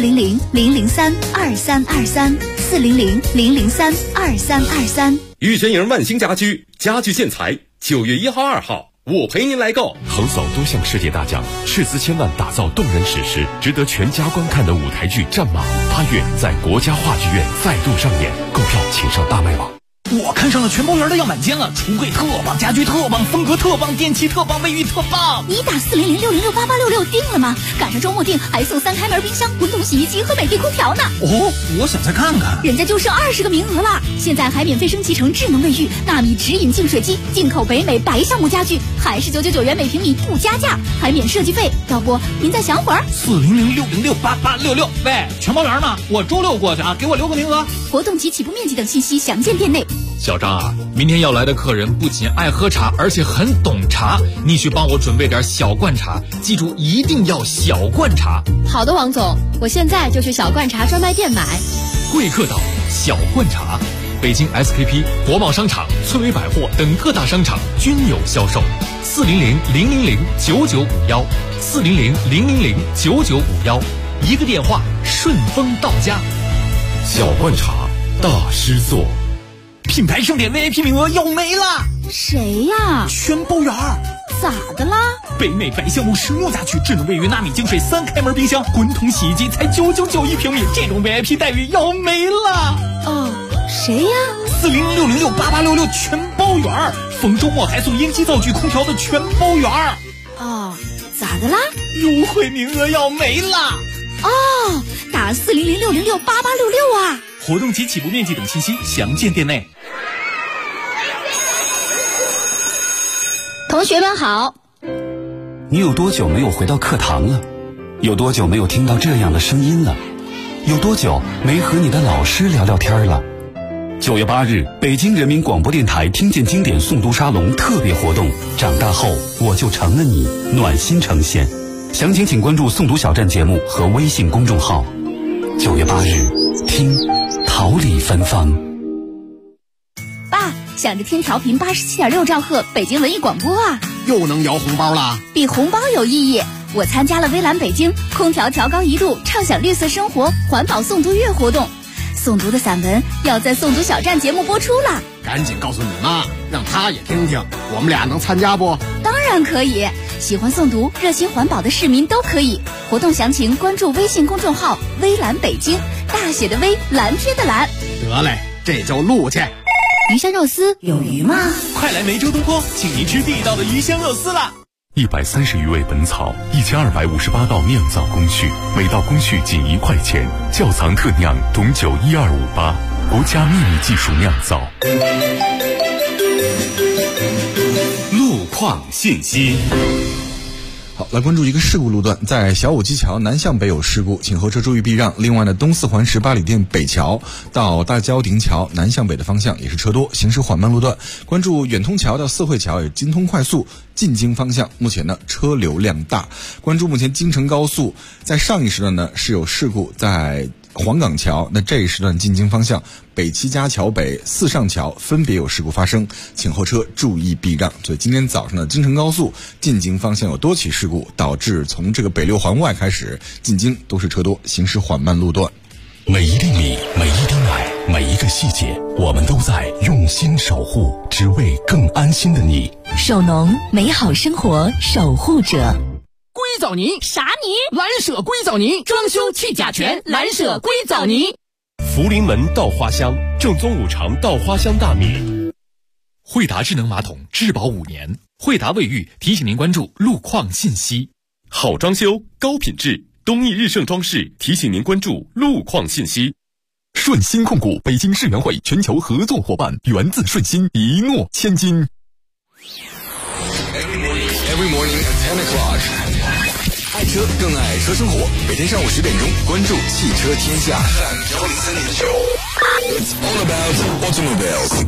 400-003-2323，400-003-2323。 玉泉营万兴家居家具建材9月1号、2号，我陪您来购， 横扫多项世界大奖，斥资千万打造动人史诗，值得全家观看的舞台剧《战马》8月在国家话剧院再度上演，购票请上大麦网。 我看上了全包圆的样板间了，橱柜特棒，家具特棒，风格特棒，电器特棒，卫浴特棒。 你打40006068866订了吗？赶上周末订还送3开门冰箱、滚筒洗衣机和美的空调呢。 哦，我想再看看。 人家就剩20个名额了，现在还免费升级成智能卫浴、纳米直饮净水机，进口北美白橡木家具，还是999元每平米不加价，还免设计费。要不您再想会儿 ？40006068866。喂，全包圆吗？我周6过去啊，给我留个名额。 活动及起步面积等信息详见店内。 小张啊，明天要来的客人不仅爱喝茶，而且很懂茶，你去帮我准备点小罐茶，记住一定要小罐茶。 好的，王总，我现在就去小罐茶专卖店买。 贵客岛小罐茶，北京 SKP、国贸商场、村委百货等各大商场均有销售。400-000-9951，400-000-9951，一个电话顺丰到家。 小罐茶，大师做。 品牌盛典 VIP 名额要没了！ 谁呀？ 全包圆。 咋的啦？ 北美白橡木实木家具、智能卫浴、纳米净水3开门冰箱、滚筒洗衣机才999一平米，这种 VIP 待遇要没了！ 哦，谁呀 ？40006068866全包圆，逢周末还送烟机、灶具、空调的全包圆。 哦，咋的啦？ 优惠名额要没了！ 哦，打40006068866啊！ 活动及起步面积等信息详见店内。 同学们好。 你有多久没有回到课堂了？有多久没有听到这样的声音了？有多久没和你的老师聊聊天了？9月8日，北京人民广播电台听见经典诵读沙龙特别活动，长大后我就成了你，暖心呈现。详情请关注诵读小站节目和微信公众号。9月8日，听桃李芬芳。 爸，想着听调频87.6兆赫北京文艺广播啊， 又能摇红包啦！ 比红包有意义。我参加了微蓝北京空调调高1度，畅享绿色生活环保诵读月活动，诵读的散文要在诵读小站节目播出了。 赶紧告诉你妈，让她也听听，我们俩能参加不？ 当然可以，喜欢诵读、热心环保的市民都可以。活动详情关注微信公众号微蓝北京，大写的微，蓝天的蓝。 得嘞，这就录去。 鱼香肉丝有鱼吗？ 快来梅州东坡，请您吃地道的鱼香肉丝啦 ！130余味本草，1258道酿造工序，每道工序仅1块钱，窖藏特酿董酒12588，国家秘密技术酿造。 路况况信息。 好，来关注一个事故路段，在小武基桥南向北有事故，请后车注意避让。另外呢，东四环18里店北桥到大郊亭桥南向北的方向也是车多，行驶缓慢路段。关注远通桥到四惠桥也京通快速进京方向，目前呢车流量大。关注目前京承高速在上一时段呢是有事故，在黄岗桥，那这一时段进京方向北七家桥北、四上桥分别有事故发生，请后车注意避让。所以今天早上的京承高速进京方向有多起事故，导致从这个北六环外开始进京都是车多，行驶缓慢路段。 每一粒米，每一滴奶，每一个细节，我们都在用心守护，只为更安心的你。 手农，美好生活守护者。 硅藻泥啥泥？ 蓝舍硅藻泥，装修去甲醛，蓝舍硅藻泥。 福临门稻花香，正宗五常稻花香大米。 惠达智能马桶质保5年，惠达卫浴提醒您关注路况信息。 好装修，高品质，东益日盛装饰提醒您关注路况信息。 顺鑫控股北京世园会全球合作伙伴，源自顺鑫，一诺千金。 Every morning at 10 o'clock， 爱车更爱车生活。每天上午10点钟，关注汽车天下。It's all about automobiles。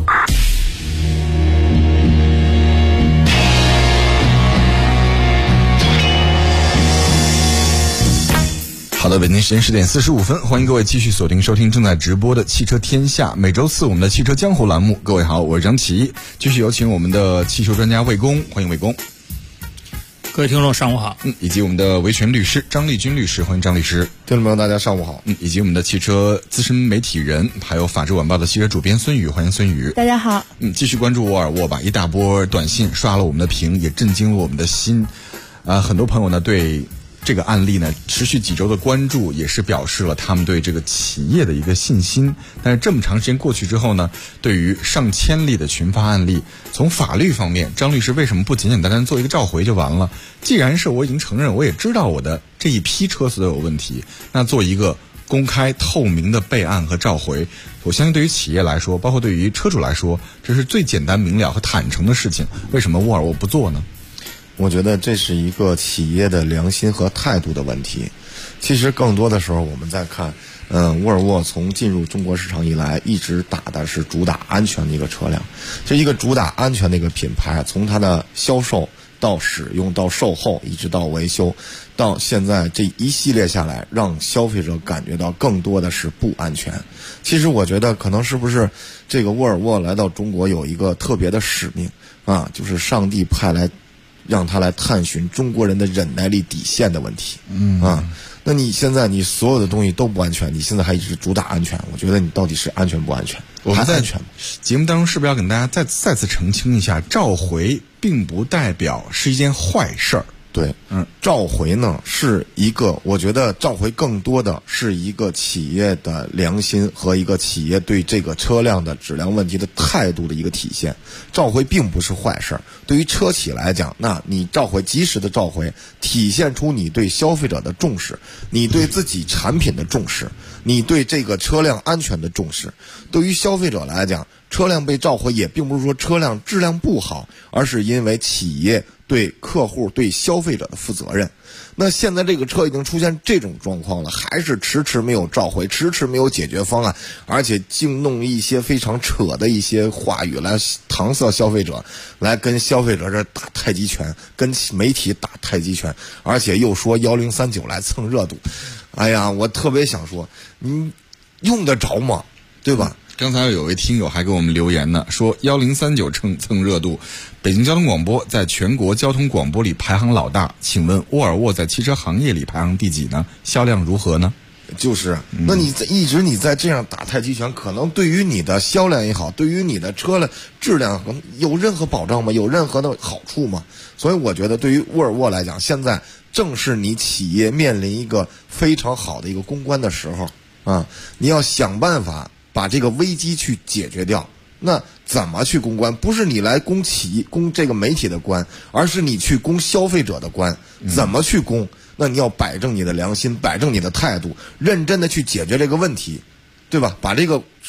好的，北京时间10点45分，欢迎各位继续锁定收听正在直播的汽车天下。每周四我们的汽车江湖栏目，各位好，我是张琪，继续有请我们的汽修专家魏工，欢迎魏工。 各位听众上午好。 以及我们的维权律师张立军律师，欢迎张律师。 听众朋友大家上午好。 以及我们的汽车资深媒体人，还有法制晚报的汽车主编孙宇，欢迎孙宇。 大家好。 继续关注沃尔沃吧，一大波短信刷了我们的屏，也震惊了我们的心。很多朋友呢对这个案例呢持续几周的关注，也是表示了他们对这个企业的一个信心。但是这么长时间过去之后呢，对于上千例的群发案例，从法律方面，张律师为什么不简简单单做一个召回就完了？既然是我已经承认，我也知道我的这一批车子都有问题，那做一个公开透明的备案和召回，我相信对于企业来说，包括对于车主来说，这是最简单明了和坦诚的事情。为什么沃尔沃不做呢？ 我觉得这是一个企业的良心和态度的问题。其实更多的时候我们在看，沃尔沃从进入中国市场以来，一直打的是主打安全的一个车辆。这一个主打安全的一个品牌，从它的销售到使用到售后，一直到维修，到现在这一系列下来，让消费者感觉到更多的是不安全。其实我觉得可能是不是这个沃尔沃来到中国有一个特别的使命啊，就是上帝派来让他来探寻中国人的忍耐力底线的问题。那你现在你所有的东西都不安全，你现在还一直主打安全，我觉得你到底是安全不安全？ 我们在安全节目当中是不是要跟大家再次澄清一下，召回并不代表是一件坏事儿。 对，召回呢是一个，我觉得召回更多的是一个企业的良心和一个企业对这个车辆的质量问题的态度的一个体现。召回并不是坏事，对于车企来讲，那你召回及时的召回，体现出你对消费者的重视，你对自己产品的重视，你对这个车辆安全的重视。对于消费者来讲，车辆被召回也并不是说车辆质量不好，而是因为企业对客户对消费者的负责任。那现在这个车已经出现这种状况了，还是迟迟没有召回，迟迟没有解决方案，而且竟弄一些非常扯的一些话语来搪塞消费者，来跟消费者这打太极拳，跟媒体打太极拳，而且又说1039来蹭热度。哎呀，我特别想说，你用得着吗？对吧？ 刚才有位听友还给我们留言呢，说1039蹭热度，北京交通广播在全国交通广播里排行老大，请问沃尔沃在汽车行业里排行第几呢？销量如何呢？ 就是，那你一直在这样打太极拳，可能对于你的销量也好，对于你的车的质量有任何保障吗？有任何的好处吗？所以我觉得对于沃尔沃来讲，现在正是你企业面临一个非常好的一个公关的时候啊，你要想办法把这个危机去解决掉。那怎么去公关？不是你来攻这个媒体的关，而是你去攻消费者的关。怎么去攻？那你要摆正你的良心，摆正你的态度，认真的去解决这个问题，对吧？把这个说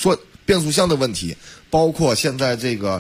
变速箱的问题，包括现在这个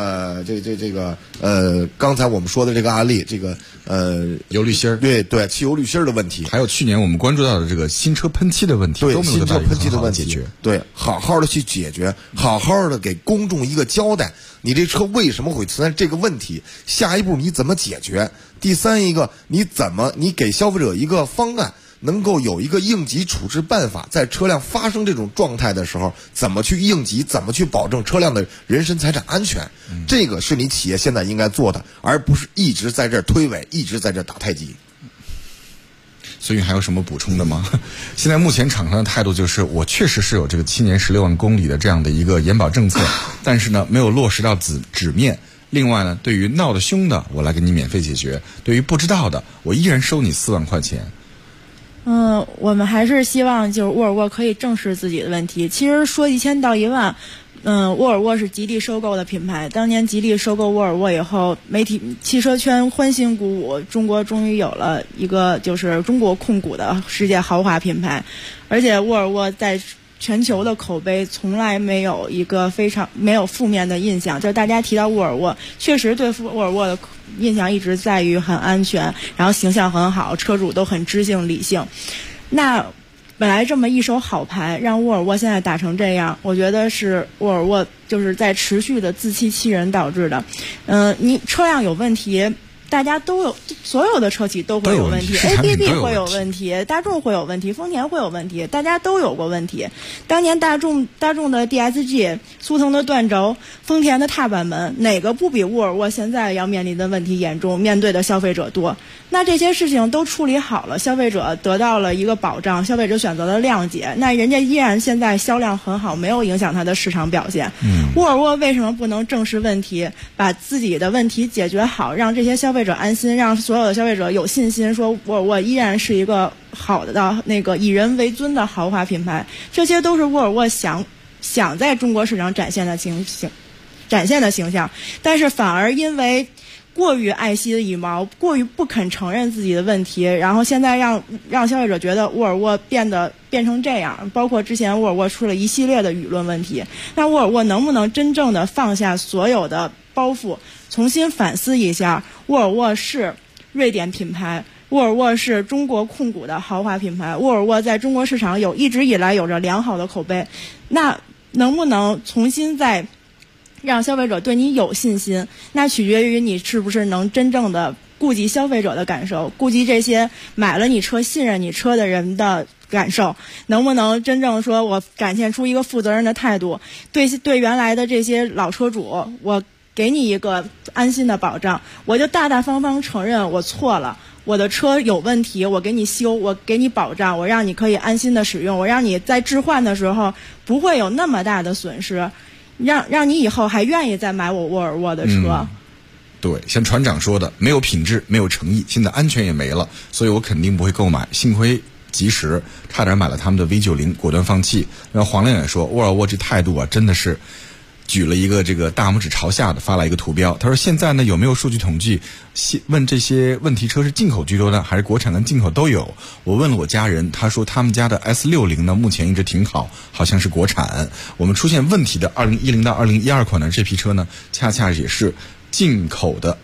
刚才我们说的这个案例，这个油滤芯， 对，汽油滤芯的问题， 还有去年我们关注到的这个新车喷漆的问题， 对， 都没有得到一个很好的解决。 对，好好的去解决，好好的给公众一个交代，你这车为什么会存在这个问题？下一步你怎么解决？第三一个，你给消费者一个方案，能够有一个应急处置办法，在车辆发生这种状态的时候，怎么去应急，怎么去保证车辆的人身财产安全？这个是你企业现在应该做的，而不是一直在这儿推诿，一直在这儿打太极。 所以还有什么补充的吗？现在目前厂商的态度就是，我确实是有这个7年16万公里的这样的一个延保政策，但是呢，没有落实到纸面。另外呢，对于闹得凶的，我来给你免费解决；对于不知道的，我依然收你4万块钱。 我们还是希望就是沃尔沃可以正视自己的问题。其实说1000到1万，沃尔沃是吉利收购的品牌。当年吉利收购沃尔沃以后，媒体汽车圈欢欣鼓舞，中国终于有了一个就是中国控股的世界豪华品牌，而且沃尔沃在全球的口碑从来没有一个没有负面的印象，就是大家提到沃尔沃，确实对沃尔沃的印象一直在于很安全，然后形象很好，车主都很知性理性。那本来这么一手好牌，让沃尔沃现在打成这样，我觉得是沃尔沃就是在持续的自欺欺人导致的。你车辆有问题，大家都有，所有的车企都会有问题 ，ABB 会有问题，大众会有问题，丰田会有问题，大家都有过问题。当年大众的 DSG、速腾的断轴、丰田的踏板门，哪个不比沃尔沃现在要面临的问题严重，面对的消费者多？那这些事情都处理好了，消费者得到了一个保障，消费者选择了谅解，那人家依然现在销量很好，没有影响它的市场表现。沃尔沃为什么不能正视问题，把自己的问题解决好，让这些消费者安心，让所有的消费者有信心，说沃尔沃依然是一个好的那个以人为尊的豪华品牌？这些都是沃尔沃想在中国市场展现的形象，但是反而因为过于爱惜羽毛，过于不肯承认自己的问题，然后现在让消费者觉得沃尔沃变成这样。包括之前沃尔沃出了一系列的舆论问题，那沃尔沃能不能真正的放下所有的包袱，重新反思一下，沃尔沃是瑞典品牌，沃尔沃是中国控股的豪华品牌，沃尔沃在中国市场一直以来有着良好的口碑，那能不能重新再让消费者对你有信心？那取决于你是不是能真正的顾及消费者的感受，顾及这些买了你车、信任你车的人的感受，能不能真正说我展现出一个负责任的态度，对原来的这些老车主，我给你一个安心的保障，我就大大方方承认我错了，我的车有问题，我给你修，我给你保障，我让你可以安心的使用，我让你在置换的时候不会有那么大的损失，让你以后还愿意再买我沃尔沃的车。 对，像船长说的，没有品质，没有诚意，现在安全也没了，所以我肯定不会购买。幸亏及时，差点买了他们的 V90， 果断放弃。然后黄亮也说，沃尔沃这态度啊，真的是举了一个这个大拇指朝下的发了一个图标。他说现在呢有没有数据统计问这些问题车是进口居多呢，还是国产跟进口都有？我问了我家人，他说他们家的 S60 呢目前一直挺好，好像是国产。我们出现问题的2010到2012款的这批车呢，恰恰也是进口的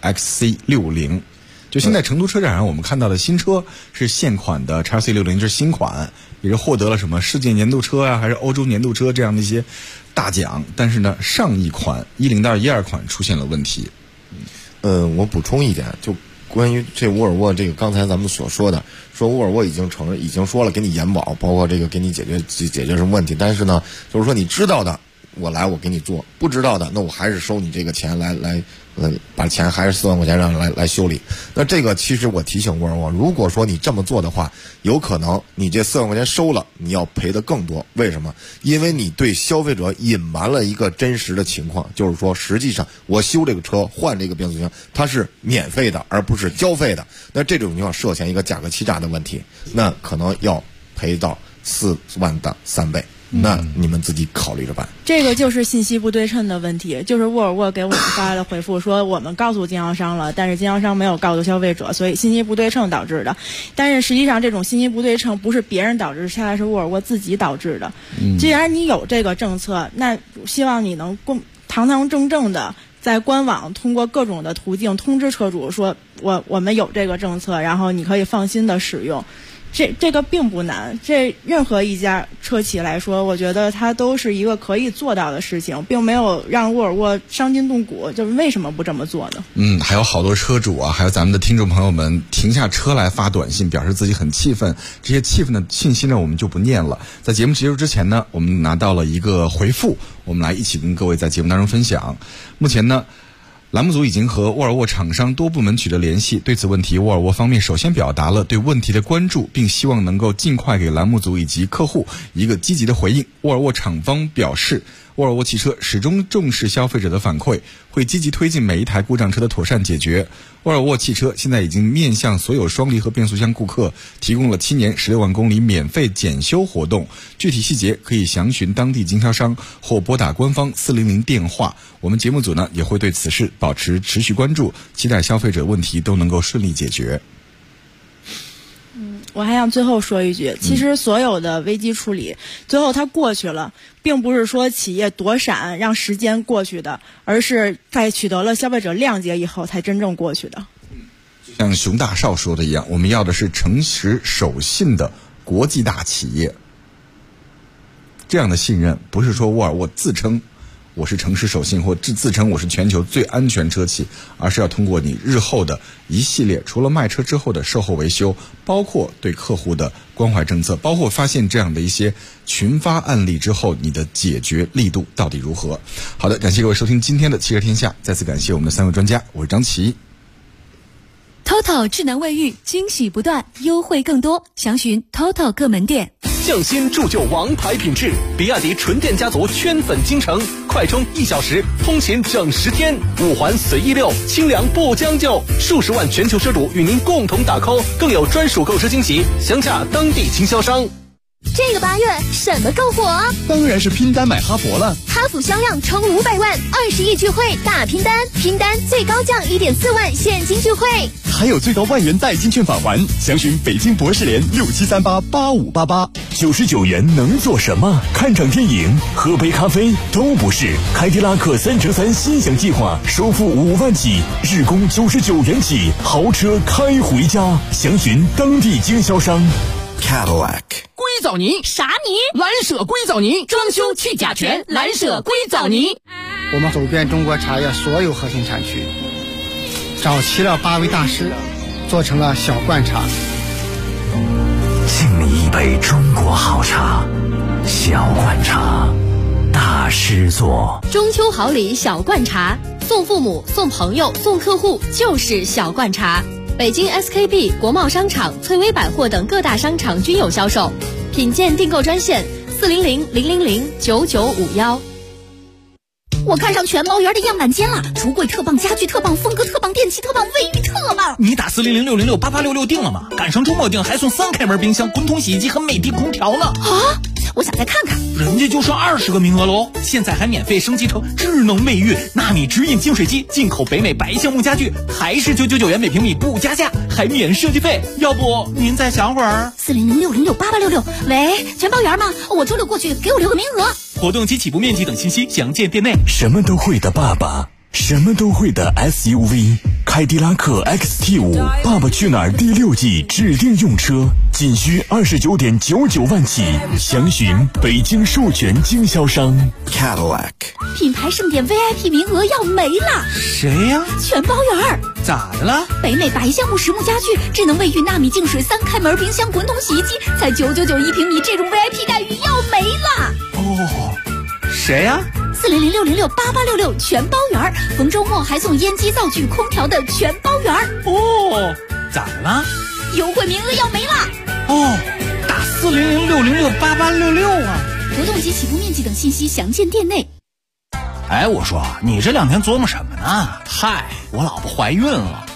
XC60。就现在成都车展上我们看到的新车是现款的 XC60， 这是新款，也是获得了什么世界年度车啊，还是欧洲年度车这样的一些大奖。但是呢，上一款10到12款出现了问题。 我补充一点，就关于这沃尔沃这个刚才咱们所说的，说沃尔沃已经承认，已经说了给你延保，包括这个给你解决什么问题。但是呢，就是说你知道的，我给你做；不知道的，那我还是收你这个钱来把钱还是4万块钱让来修理。那这个其实我提醒沃尔沃，如果说你这么做的话，有可能你这4万块钱收了，你要赔的更多。为什么？因为你对消费者隐瞒了一个真实的情况，就是说实际上我修这个车换这个变速箱它是免费的，而不是交费的。那这种情况涉嫌一个价格欺诈的问题，那可能要赔到4万的3倍。 那你们自己考虑着办。 这个就是信息不对称的问题，就是沃尔沃给我们发了回复说我们告诉经销商了，但是经销商没有告诉消费者，所以信息不对称导致的。但是实际上这种信息不对称不是别人导致，现在是沃尔沃自己导致的。既然你有这个政策，那希望你能堂堂正正的在官网通过各种的途径通知车主说我们有这个政策，然后你可以放心的使用。这个并不难，这任何一家车企来说，我觉得它都是一个可以做到的事情，并没有让沃尔沃伤筋动骨。就是为什么不这么做呢？ 还有好多车主啊，还有咱们的听众朋友们停下车来发短信，表示自己很气愤。这些气愤的信息呢，我们就不念了。在节目结束之前呢，我们拿到了一个回复，我们来一起跟各位在节目当中分享。目前呢，栏目组已经和沃尔沃厂商多部门取得联系，对此问题沃尔沃方面首先表达了对问题的关注，并希望能够尽快给栏目组以及客户一个积极的回应。沃尔沃厂方表示，沃尔沃汽车始终重视消费者的反馈，会积极推进每一台故障车的妥善解决。沃尔沃汽车现在已经面向所有双离合变速箱顾客提供了7年16万公里免费检修活动，具体细节可以详询当地经销商或拨打官方400电话。我们节目组呢也会对此事保持持续关注，期待消费者问题都能够顺利解决。 我还想最后说一句，其实所有的危机处理最后它过去了，并不是说企业躲闪让时间过去的，而是在取得了消费者谅解以后才真正过去的。 就像熊大少说的一样，我们要的是诚实守信的国际大企业。这样的信任不是说沃尔沃自称我是诚实守信或自称我是全球最安全车企，而是要通过你日后的一系列除了卖车之后的售后维修，包括对客户的关怀政策，包括发现这样的一些群发案例之后，你的解决力度到底如何。好的，感谢各位收听今天的汽车天下，再次感谢我们的3位专家，我是张琪。 TOTO 智能卫浴惊喜不断，优惠更多，详询 TOTO 各门店。 匠心铸就王牌品质，比亚迪纯电家族圈粉京城，快充1小时，通勤整10天，5环随意溜，清凉不将就，数十万全球车主与您共同打 call， 更有专属购车惊喜，详洽当地经销商。 这个8月什么更火？ 当然是拼单买哈弗了。 哈弗销量冲500万，20亿聚会大拼单，拼单最高降1.4万现金聚会， 还有最高1万元代金券返还，详询北京博士联67388588。99元能做什么？看场电影、喝杯咖啡都不是。凯迪拉克3乘3心想计划，首付5万起，日供99元起，豪车开回家，详询当地经销商。 Cadillac 硅藻泥啥泥？ 蓝舍硅藻泥，装修去甲醛，蓝舍硅藻泥。 我们走遍中国茶叶所有核心产区，找齐了8位大师，做成了小罐茶。 敬你一杯中国好茶，小罐茶，大师做。 中秋好礼小罐茶，送父母、送朋友、送客户就是小罐茶。北京 SKP、国贸商场、翠微百货等各大商场均有销售，品鉴订购专线400-000-9951。我看上全猫园的样板间了，橱柜特棒，家具特棒，风格特棒，电器特棒，卫浴特棒。 你打400-606-8866订了吗？赶上周末订还送3开门冰箱、滚筒洗衣机和美的空调呢。 啊！我想再看看。 人家就剩20个名额喽，现在还免费升级成智能卫浴，纳米直饮净水机，进口北美白橡木家具，还是999元每平米不加价，还免设计费。要不您再想会儿 ？400-606-8866。喂，全包园吗？我周6过去，给我留个名额。 活动及起步面积等信息详见店内。 什么都会的爸爸，什么都会的 SUV， 凯迪拉克 XT5 爸爸去哪儿第6季指定用车，仅需29.99万起，详询北京授权经销商。 Cadillac 品牌盛典 VIP 名额要没了。 谁呀？ 全包园。 咋的了？ 北美白橡木实木家具、智能卫浴、纳米净水、3开门冰箱、滚筒洗衣机，才999一平米，这种 VIP 待遇要没了。 哦，谁呀 ？400-606-8866全包园，逢周末还送烟机、灶具、空调的全包园。 哦，咋了？ 优惠名额要没了。 哦，打400-606-8866啊！ 活动及起步面积等信息详见店内。 哎，我说你这2天琢磨什么呢？嗨，我老婆怀孕了。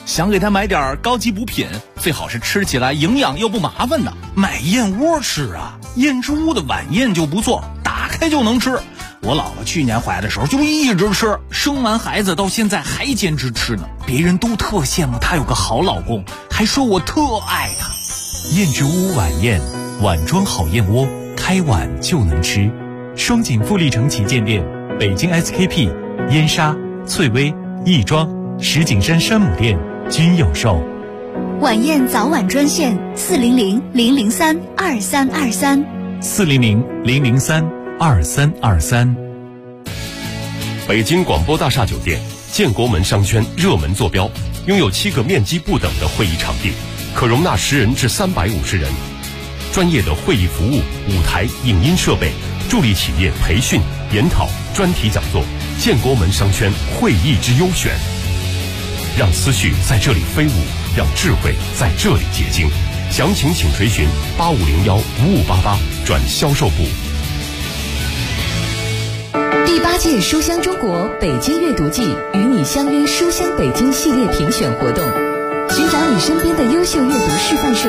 想给他买点高级补品，最好是吃起来营养又不麻烦的，买燕窝吃啊。燕之屋的晚宴就不错，打开就能吃。我姥姥去年怀的时候就一直吃，生完孩子到现在还坚持吃呢。别人都特羡慕她有个好老公，还说我特爱她。 燕之屋晚宴，碗装好燕窝，开碗就能吃。双井富力城旗舰店、北京 SKP、燕莎、翠微、亦庄、石景山山姆店均有售。 晚宴早晚专线400-003-2323 400-003-2323。 北京广播大厦酒店建国门商圈热门坐标，拥有7个面积不等的会议场地，可容纳10人至350人。专业的会议服务、舞台、影音设备，助力企业培训、研讨、专题讲座。建国门商圈会议之优选，让思绪在这里飞舞，让智慧在这里结晶。详情请垂询8501-5588转销售部。 第8届书香中国北京阅读季与你相约书香北京系列评选活动，寻找你身边的优秀阅读示范社。